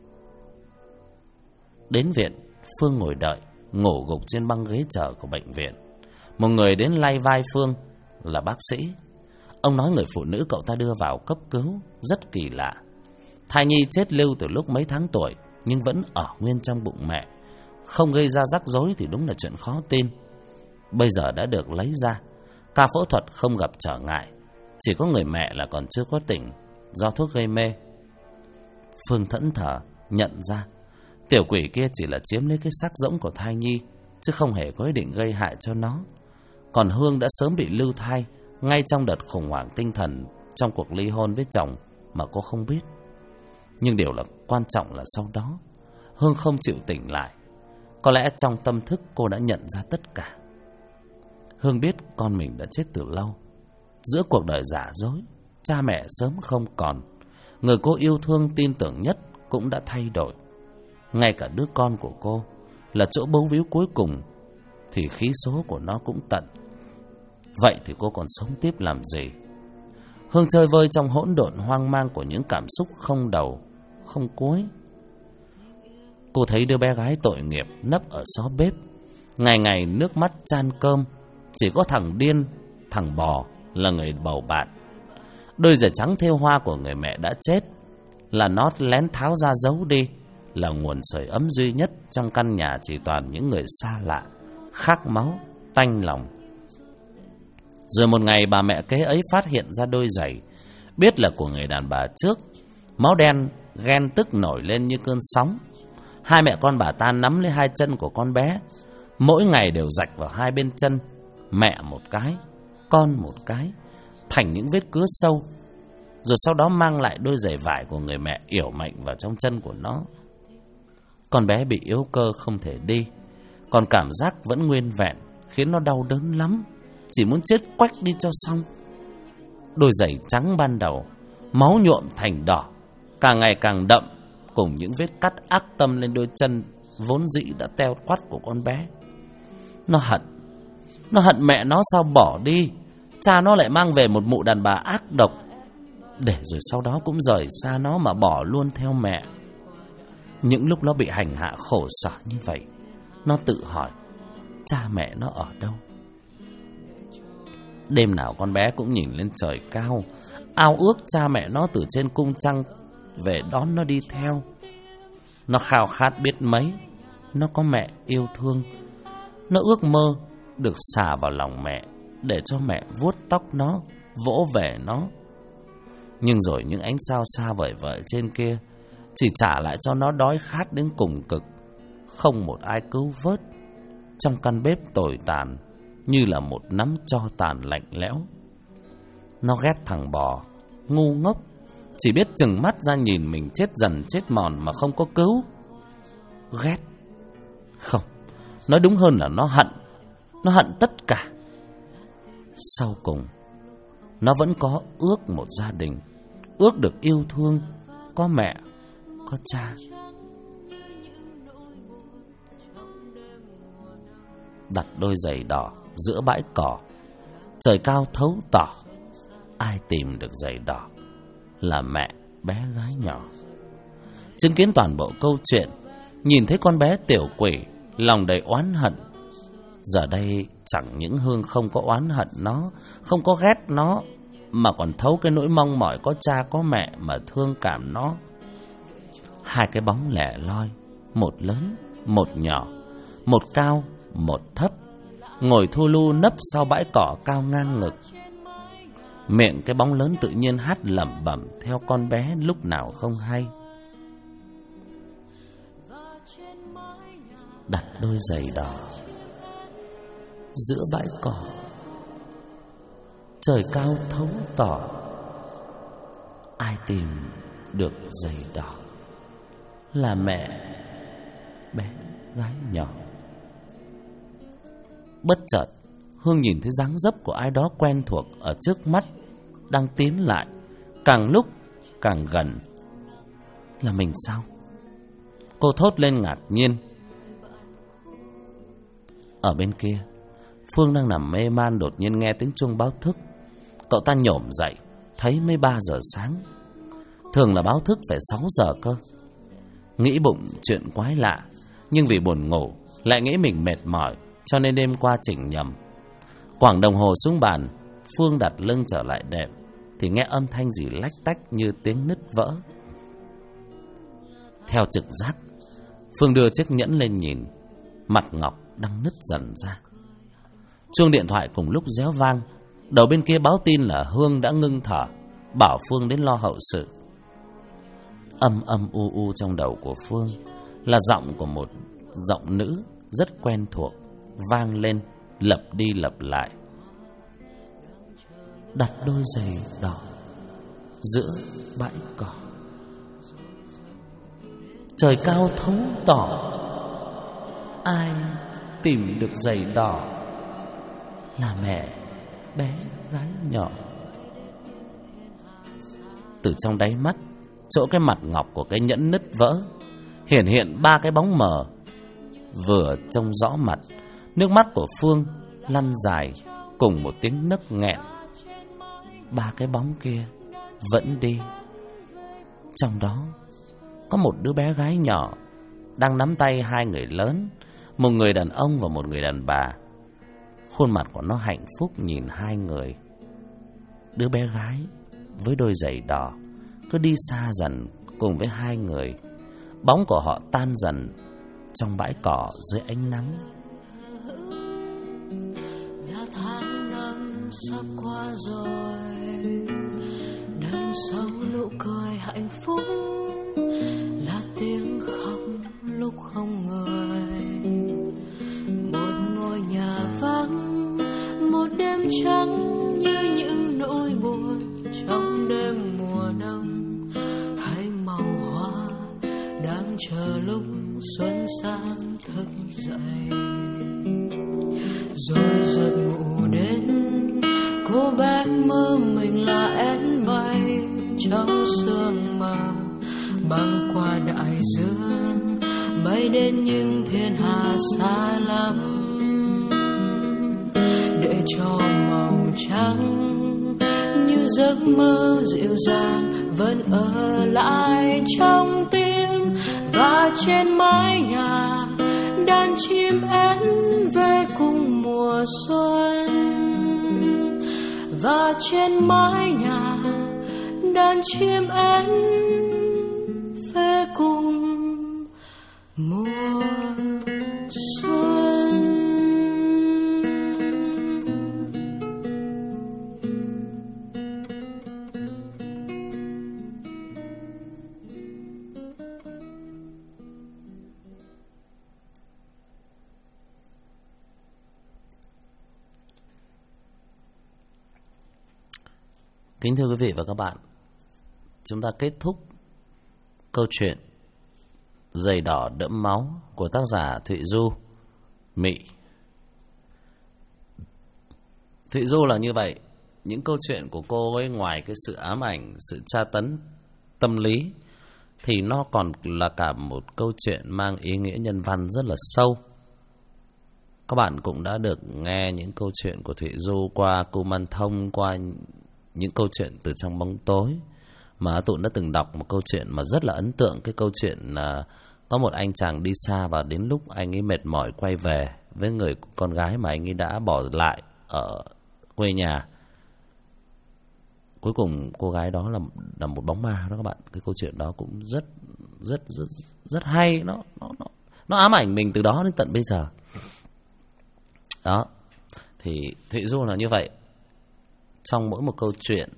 Đến viện, Phương ngồi đợi, ngủ gục trên băng ghế chờ của bệnh viện. Một người đến lay vai Phương là bác sĩ. Ông nói người phụ nữ cậu ta đưa vào cấp cứu rất kỳ lạ. Thai nhi chết lưu từ lúc mấy tháng tuổi, nhưng vẫn ở nguyên trong bụng mẹ, không gây ra rắc rối thì đúng là chuyện khó tin. Bây giờ đã được lấy ra, ca phẫu thuật không gặp trở ngại, chỉ có người mẹ là còn chưa có tỉnh do thuốc gây mê. Phương thẫn thờ nhận ra tiểu quỷ kia chỉ là chiếm lấy cái xác rỗng của thai nhi, chứ không hề có ý định gây hại cho nó. Còn Hương đã sớm bị lưu thai ngay trong đợt khủng hoảng tinh thần trong cuộc ly hôn với chồng mà cô không biết. Nhưng điều là quan trọng là sau đó Hương không chịu tỉnh lại. Có lẽ trong tâm thức cô đã nhận ra tất cả. Hương biết con mình đã chết từ lâu. Giữa cuộc đời giả dối, cha mẹ sớm không còn, người cô yêu thương tin tưởng nhất cũng đã thay đổi. Ngay cả đứa con của cô là chỗ bấu víu cuối cùng thì khí số của nó cũng tận. Vậy thì cô còn sống tiếp làm gì? Hương chơi vơi trong hỗn độn hoang mang của những cảm xúc không đầu không cuối. Cô thấy đứa bé gái tội nghiệp nấp ở xó bếp, ngày ngày nước mắt chan cơm. Chỉ có thằng điên, thằng bò là người bầu bạn. Đôi giày trắng thêu hoa của người mẹ đã chết là nó lén tháo ra giấu đi, là nguồn sưởi ấm duy nhất trong căn nhà chỉ toàn những người xa lạ, khát máu, tanh lòng. Rồi một ngày bà mẹ kế ấy phát hiện ra đôi giày, biết là của người đàn bà trước. Máu đen ghen tức nổi lên như cơn sóng. Hai mẹ con bà ta nắm lấy hai chân của con bé, mỗi ngày đều rạch vào hai bên chân, mẹ một cái, con một cái, thành những vết cứa sâu. Rồi sau đó mang lại đôi giày vải của người mẹ yểu mạnh vào trong chân của nó. Con bé bị yếu cơ không thể đi, còn cảm giác vẫn nguyên vẹn, khiến nó đau đớn lắm, chỉ muốn chết quách đi cho xong. Đôi giày trắng ban đầu, máu nhuộm thành đỏ, càng ngày càng đậm, cùng những vết cắt ác tâm lên đôi chân vốn dĩ đã teo quắt của con bé. Nó hận mẹ nó sao bỏ đi, cha nó lại mang về một mụ đàn bà ác độc, để rồi sau đó cũng rời xa nó mà bỏ luôn theo mẹ. Những lúc nó bị hành hạ khổ sở như vậy, nó tự hỏi cha mẹ nó ở đâu. Đêm nào con bé cũng nhìn lên trời cao, ao ước cha mẹ nó từ trên cung trăng về đón nó đi theo. Nó khao khát biết mấy, nó có mẹ yêu thương. Nó ước mơ được xà vào lòng mẹ, để cho mẹ vuốt tóc nó, vỗ về nó. Nhưng rồi những ánh sao xa vời vợi trên kia chỉ trả lại cho nó đói khát đến cùng cực. Không một ai cứu vớt. Trong căn bếp tồi tàn như là một nắm tro tàn lạnh lẽo. Nó ghét thằng bò ngu ngốc, chỉ biết trừng mắt ra nhìn mình chết dần chết mòn mà không có cứu. Ghét không, nói đúng hơn là nó hận. Nó hận tất cả. Sau cùng nó vẫn có ước một gia đình, ước được yêu thương, có mẹ, có cha. Đặt đôi giày đỏ giữa bãi cỏ, trời cao thấu tỏ. Ai tìm được giày đỏ là mẹ bé gái nhỏ. Chứng kiến toàn bộ câu chuyện, nhìn thấy con bé tiểu quỷ, lòng đầy oán hận. Giờ đây chẳng những Hương không có oán hận nó, không có ghét nó, mà còn thấu cái nỗi mong mỏi có cha có mẹ mà thương cảm nó. Hai cái bóng lẻ loi, một lớn, một nhỏ, một cao, một thấp, ngồi thu lu nấp sau bãi cỏ cao ngang ngực. Miệng cái bóng lớn tự nhiên hát lẩm bẩm theo con bé lúc nào không hay. Đặt đôi giày đỏ giữa bãi cỏ, trời cao thấu tỏ. Ai tìm được giày đỏ là mẹ bé gái nhỏ. Bất chợt Hương nhìn thấy dáng dấp của ai đó quen thuộc ở trước mắt, đang tiến lại, càng lúc càng gần. Là mình sao? Cô thốt lên ngạc nhiên. Ở bên kia, Phương đang nằm mê man đột nhiên nghe tiếng chuông báo thức. Cậu ta nhổm dậy, thấy mới 3 giờ sáng. Thường là báo thức phải 6 giờ cơ. Nghĩ bụng chuyện quái lạ, nhưng vì buồn ngủ lại nghĩ mình mệt mỏi, cho nên đêm qua chỉnh nhầm. Quẳng đồng hồ xuống bàn, Phương đặt lưng trở lại đệm, thì nghe âm thanh gì lách tách như tiếng nứt vỡ. Theo trực giác, Phương đưa chiếc nhẫn lên nhìn, mặt ngọc đang nứt dần ra. Chuông điện thoại cùng lúc réo vang. Đầu bên kia báo tin là Hương đã ngưng thở, bảo Phương đến lo hậu sự. Âm âm u u trong đầu của Phương là giọng của một giọng nữ rất quen thuộc, vang lên lặp đi lặp lại. Đặt đôi giày đỏ giữa bãi cỏ, trời cao thấu tỏ. Ai tìm được giày đỏ là mẹ bé gái nhỏ. Từ trong đáy mắt, chỗ cái mặt ngọc của cái nhẫn nứt vỡ, hiện 3 cái bóng mờ. Vừa trông rõ mặt, nước mắt của Phương lăn dài cùng một tiếng nấc nghẹn. 3 cái bóng kia vẫn đi. Trong đó có một đứa bé gái nhỏ đang nắm tay 2 người lớn, một người đàn ông và một người đàn bà. Khuôn mặt của nó hạnh phúc nhìn 2 người. Đứa bé gái với đôi giày đỏ cứ đi xa dần cùng với 2 người. Bóng của họ tan dần trong bãi cỏ dưới ánh nắng. Là tháng năm sắp qua rồi, đằng sau nụ cười hạnh phúc là tiếng khóc lúc không người. Một ngôi nhà vắng, một đêm trắng như những nỗi buồn trong đêm mùa đông. Hay màu hoa đang chờ lúc xuân sang thức dậy. Rồi giấc ngủ đến, cô bé mơ mình là én bay trong sương mờ, băng qua đại dương bay đến những thiên hà xa lắm, để cho màu trắng như giấc mơ dịu dàng vẫn ở lại trong tim. Và trên mái nhà đàn chim én về cùng mùa xuân. Và trên mái nhà đàn chim én về cùng mùa Kính thưa quý vị và các bạn, chúng ta kết thúc câu chuyện Giày đỏ đẫm máu của tác giả Thụy Du, Mị. Thụy Du là như vậy. Những câu chuyện của cô ấy ngoài cái sự ám ảnh, sự tra tấn tâm lý thì nó còn là cả một câu chuyện mang ý nghĩa nhân văn rất là sâu. Các bạn cũng đã được nghe những câu chuyện của Thụy Du qua Kuman Thông, qua những câu chuyện từ trong bóng tối. Mà tụi nó từng đọc một câu chuyện mà rất là ấn tượng. Cái câu chuyện là có một anh chàng đi xa và đến lúc anh ấy mệt mỏi quay về với người con gái mà anh ấy đã bỏ lại ở quê nhà. Cuối cùng cô gái đó là một bóng ma đó các bạn. Cái câu chuyện đó cũng rất hay. Nó ám ảnh mình từ đó đến tận bây giờ. Đó. Thì Thụy Du là như vậy. Trong mỗi một câu chuyện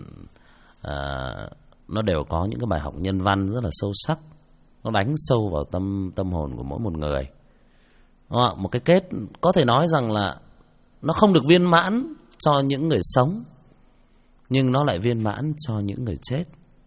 nó đều có những cái bài học nhân văn rất là sâu sắc. Nó đánh sâu vào tâm hồn của mỗi một người. Đó, một cái kết có thể nói rằng là nó không được viên mãn cho những người sống, nhưng nó lại viên mãn cho những người chết.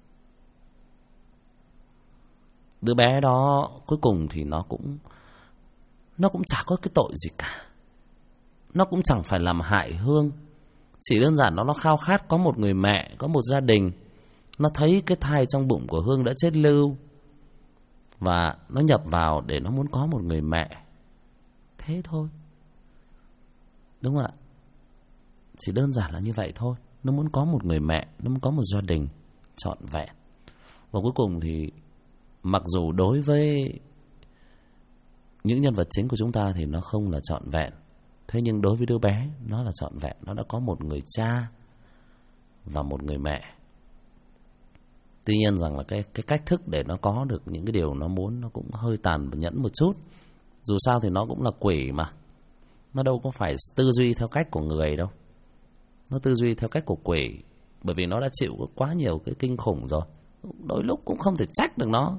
Đứa bé đó cuối cùng thì nó cũng chả có cái tội gì cả. Nó cũng chẳng phải làm hại Hương. Chỉ đơn giản nó khao khát có một người mẹ, có một gia đình. Nó thấy cái thai trong bụng của Hương đã chết lưu và nó nhập vào để nó muốn có một người mẹ. Thế thôi. Đúng không ạ? Chỉ đơn giản là như vậy thôi. Nó muốn có một người mẹ, nó muốn có một gia đình trọn vẹn. Và cuối cùng thì mặc dù đối với những nhân vật chính của chúng ta thì nó không là trọn vẹn, thế nhưng đối với đứa bé nó là trọn vẹn. Nó đã có một người cha và một người mẹ. Tuy nhiên rằng là cái cách thức để nó có được những cái điều nó muốn nó cũng hơi tàn và nhẫn một chút. Dù sao thì nó cũng là quỷ mà. Nó đâu có phải tư duy theo cách của người đâu. Nó tư duy theo cách của quỷ. Bởi vì nó đã chịu quá nhiều cái kinh khủng rồi. Đôi lúc cũng không thể trách được nó.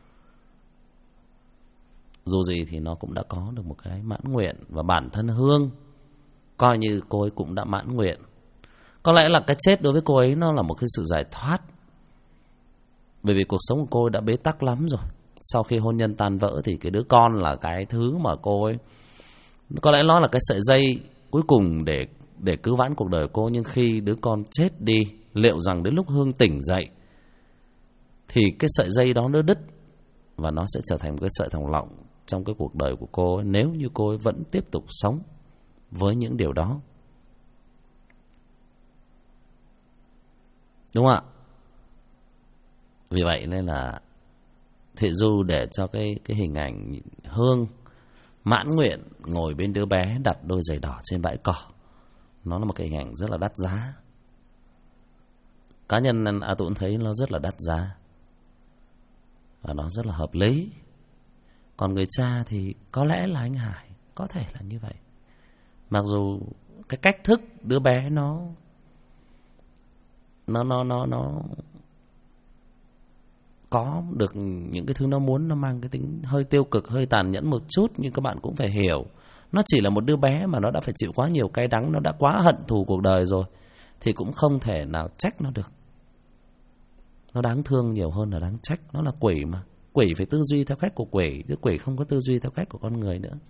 Dù gì thì nó cũng đã có được một cái mãn nguyện. Và bản thân Hương coi như cô ấy cũng đã mãn nguyện. Có lẽ là cái chết đối với cô ấy nó là một cái sự giải thoát. Bởi vì cuộc sống của cô ấy đã bế tắc lắm rồi. Sau khi hôn nhân tan vỡ thì cái đứa con là cái thứ mà cô ấy, có lẽ nó là cái sợi dây cuối cùng để cứu vãn cuộc đời cô. Nhưng khi đứa con chết đi, liệu rằng đến lúc Hương tỉnh dậy thì cái sợi dây đó nó đứt, và nó sẽ trở thành một cái sợi thòng lọng trong cái cuộc đời của cô ấy, nếu như cô ấy vẫn tiếp tục sống với những điều đó. Đúng không ạ? Vì vậy nên là Thụy Du để cho cái hình ảnh Hương mãn nguyện ngồi bên đứa bé đặt đôi giày đỏ trên bãi cỏ, nó là một cái hình ảnh rất là đắt giá. Cá nhân tôi cũng thấy nó rất là đắt giá và nó rất là hợp lý. Còn người cha thì có lẽ là anh Hải, có thể là như vậy. Mặc dù cái cách thức đứa bé nó có được những cái thứ nó muốn, nó mang cái tính hơi tiêu cực, hơi tàn nhẫn một chút, nhưng các bạn cũng phải hiểu, nó chỉ là một đứa bé mà nó đã phải chịu quá nhiều cay đắng, nó đã quá hận thù cuộc đời rồi, thì cũng không thể nào trách nó được. Nó đáng thương nhiều hơn là đáng trách. Nó là quỷ mà. Quỷ phải tư duy theo cách của quỷ, chứ quỷ không có tư duy theo cách của con người nữa.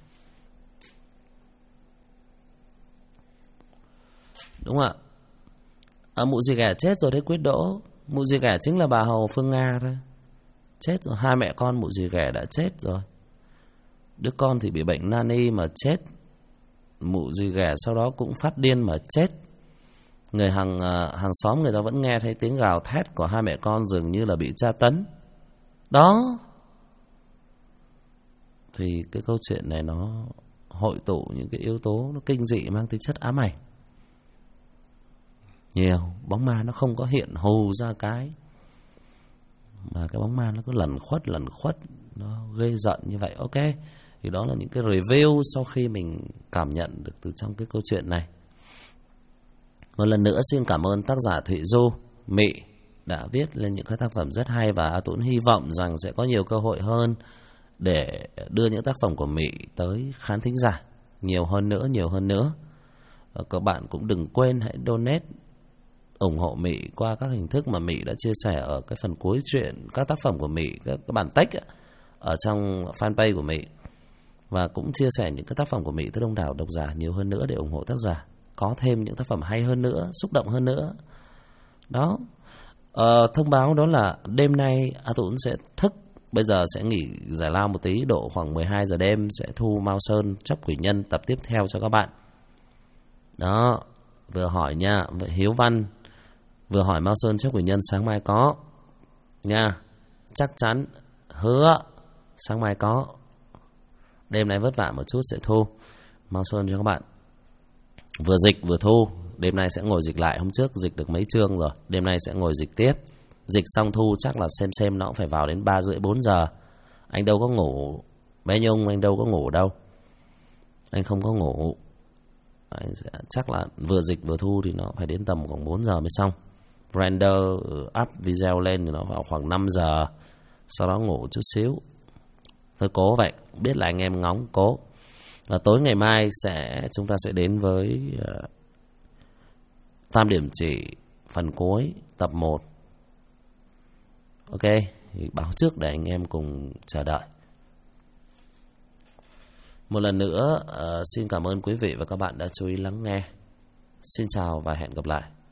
Đúng không ạ? Mụ dì ghẻ chết rồi đấy Quyết Đỗ. Mụ dì ghẻ chính là bà Hầu Phương Nga thôi. Chết rồi, hai mẹ con mụ dì ghẻ đã chết rồi. Đứa con thì bị bệnh nan y mà chết. Mụ dì ghẻ sau đó cũng phát điên mà chết. Người hàng xóm người ta vẫn nghe thấy tiếng gào thét của hai mẹ con, dường như là bị tra tấn. Đó. Thì cái câu chuyện này nó hội tụ những cái yếu tố nó kinh dị, mang tính chất ám ảnh nhiều. Bóng ma nó không có hiện hù ra cái, mà cái bóng ma nó cứ lẩn khuất, nó ghê giận như vậy. Ok, thì đó là những cái review sau khi mình cảm nhận được từ trong cái câu chuyện này. Một lần nữa xin cảm ơn tác giả Thụy Du, Mị đã viết lên những cái tác phẩm rất hay, và Tuấn hy vọng rằng sẽ có nhiều cơ hội hơn để đưa những tác phẩm của Mị tới khán thính giả nhiều hơn nữa. Và các bạn cũng đừng quên hãy donate ủng hộ Mị qua các hình thức mà Mị đã chia sẻ ở cái phần cuối truyện, các tác phẩm của Mị, các bản text ở trong fanpage của Mị, và cũng chia sẻ những cái tác phẩm của Mị tới đông đảo độc giả nhiều hơn nữa để ủng hộ tác giả có thêm những tác phẩm hay hơn nữa, xúc động hơn nữa. Đó. Thông báo đó là đêm nay A Tũng sẽ thức, bây giờ sẽ nghỉ giải lao một tí, độ khoảng 12 giờ đêm sẽ thu Mao Sơn Chấp Quỷ Nhân tập tiếp theo cho các bạn. Đó, vừa hỏi nha, Hiếu Văn vừa hỏi Mao Sơn Chấp Quỷ Nhân sáng mai có nha, chắc chắn, hứa sáng mai có. Đêm nay vất vả một chút sẽ thu Mao Sơn cho các bạn. Vừa dịch vừa thu, đêm nay sẽ ngồi dịch lại, hôm trước dịch được mấy chương rồi, đêm nay sẽ ngồi dịch tiếp. Dịch xong thu chắc là xem nó cũng phải vào đến 3 rưỡi 4 giờ. Anh đâu có ngủ, bé Nhung anh đâu có ngủ đâu, anh không có ngủ. Anh sẽ, chắc là vừa dịch vừa thu thì nó phải đến tầm khoảng 4 giờ mới xong. Render up video lên thì nó vào khoảng 5 giờ, sau đó ngủ chút xíu. Thôi cố vậy, biết là anh em ngóng, cố. Và tối ngày mai chúng ta sẽ đến với Tam Điểm Chỉ phần cuối tập 1. Ok, thì báo trước để anh em cùng chờ đợi. Một lần nữa xin cảm ơn quý vị và các bạn đã chú ý lắng nghe. Xin chào và hẹn gặp lại.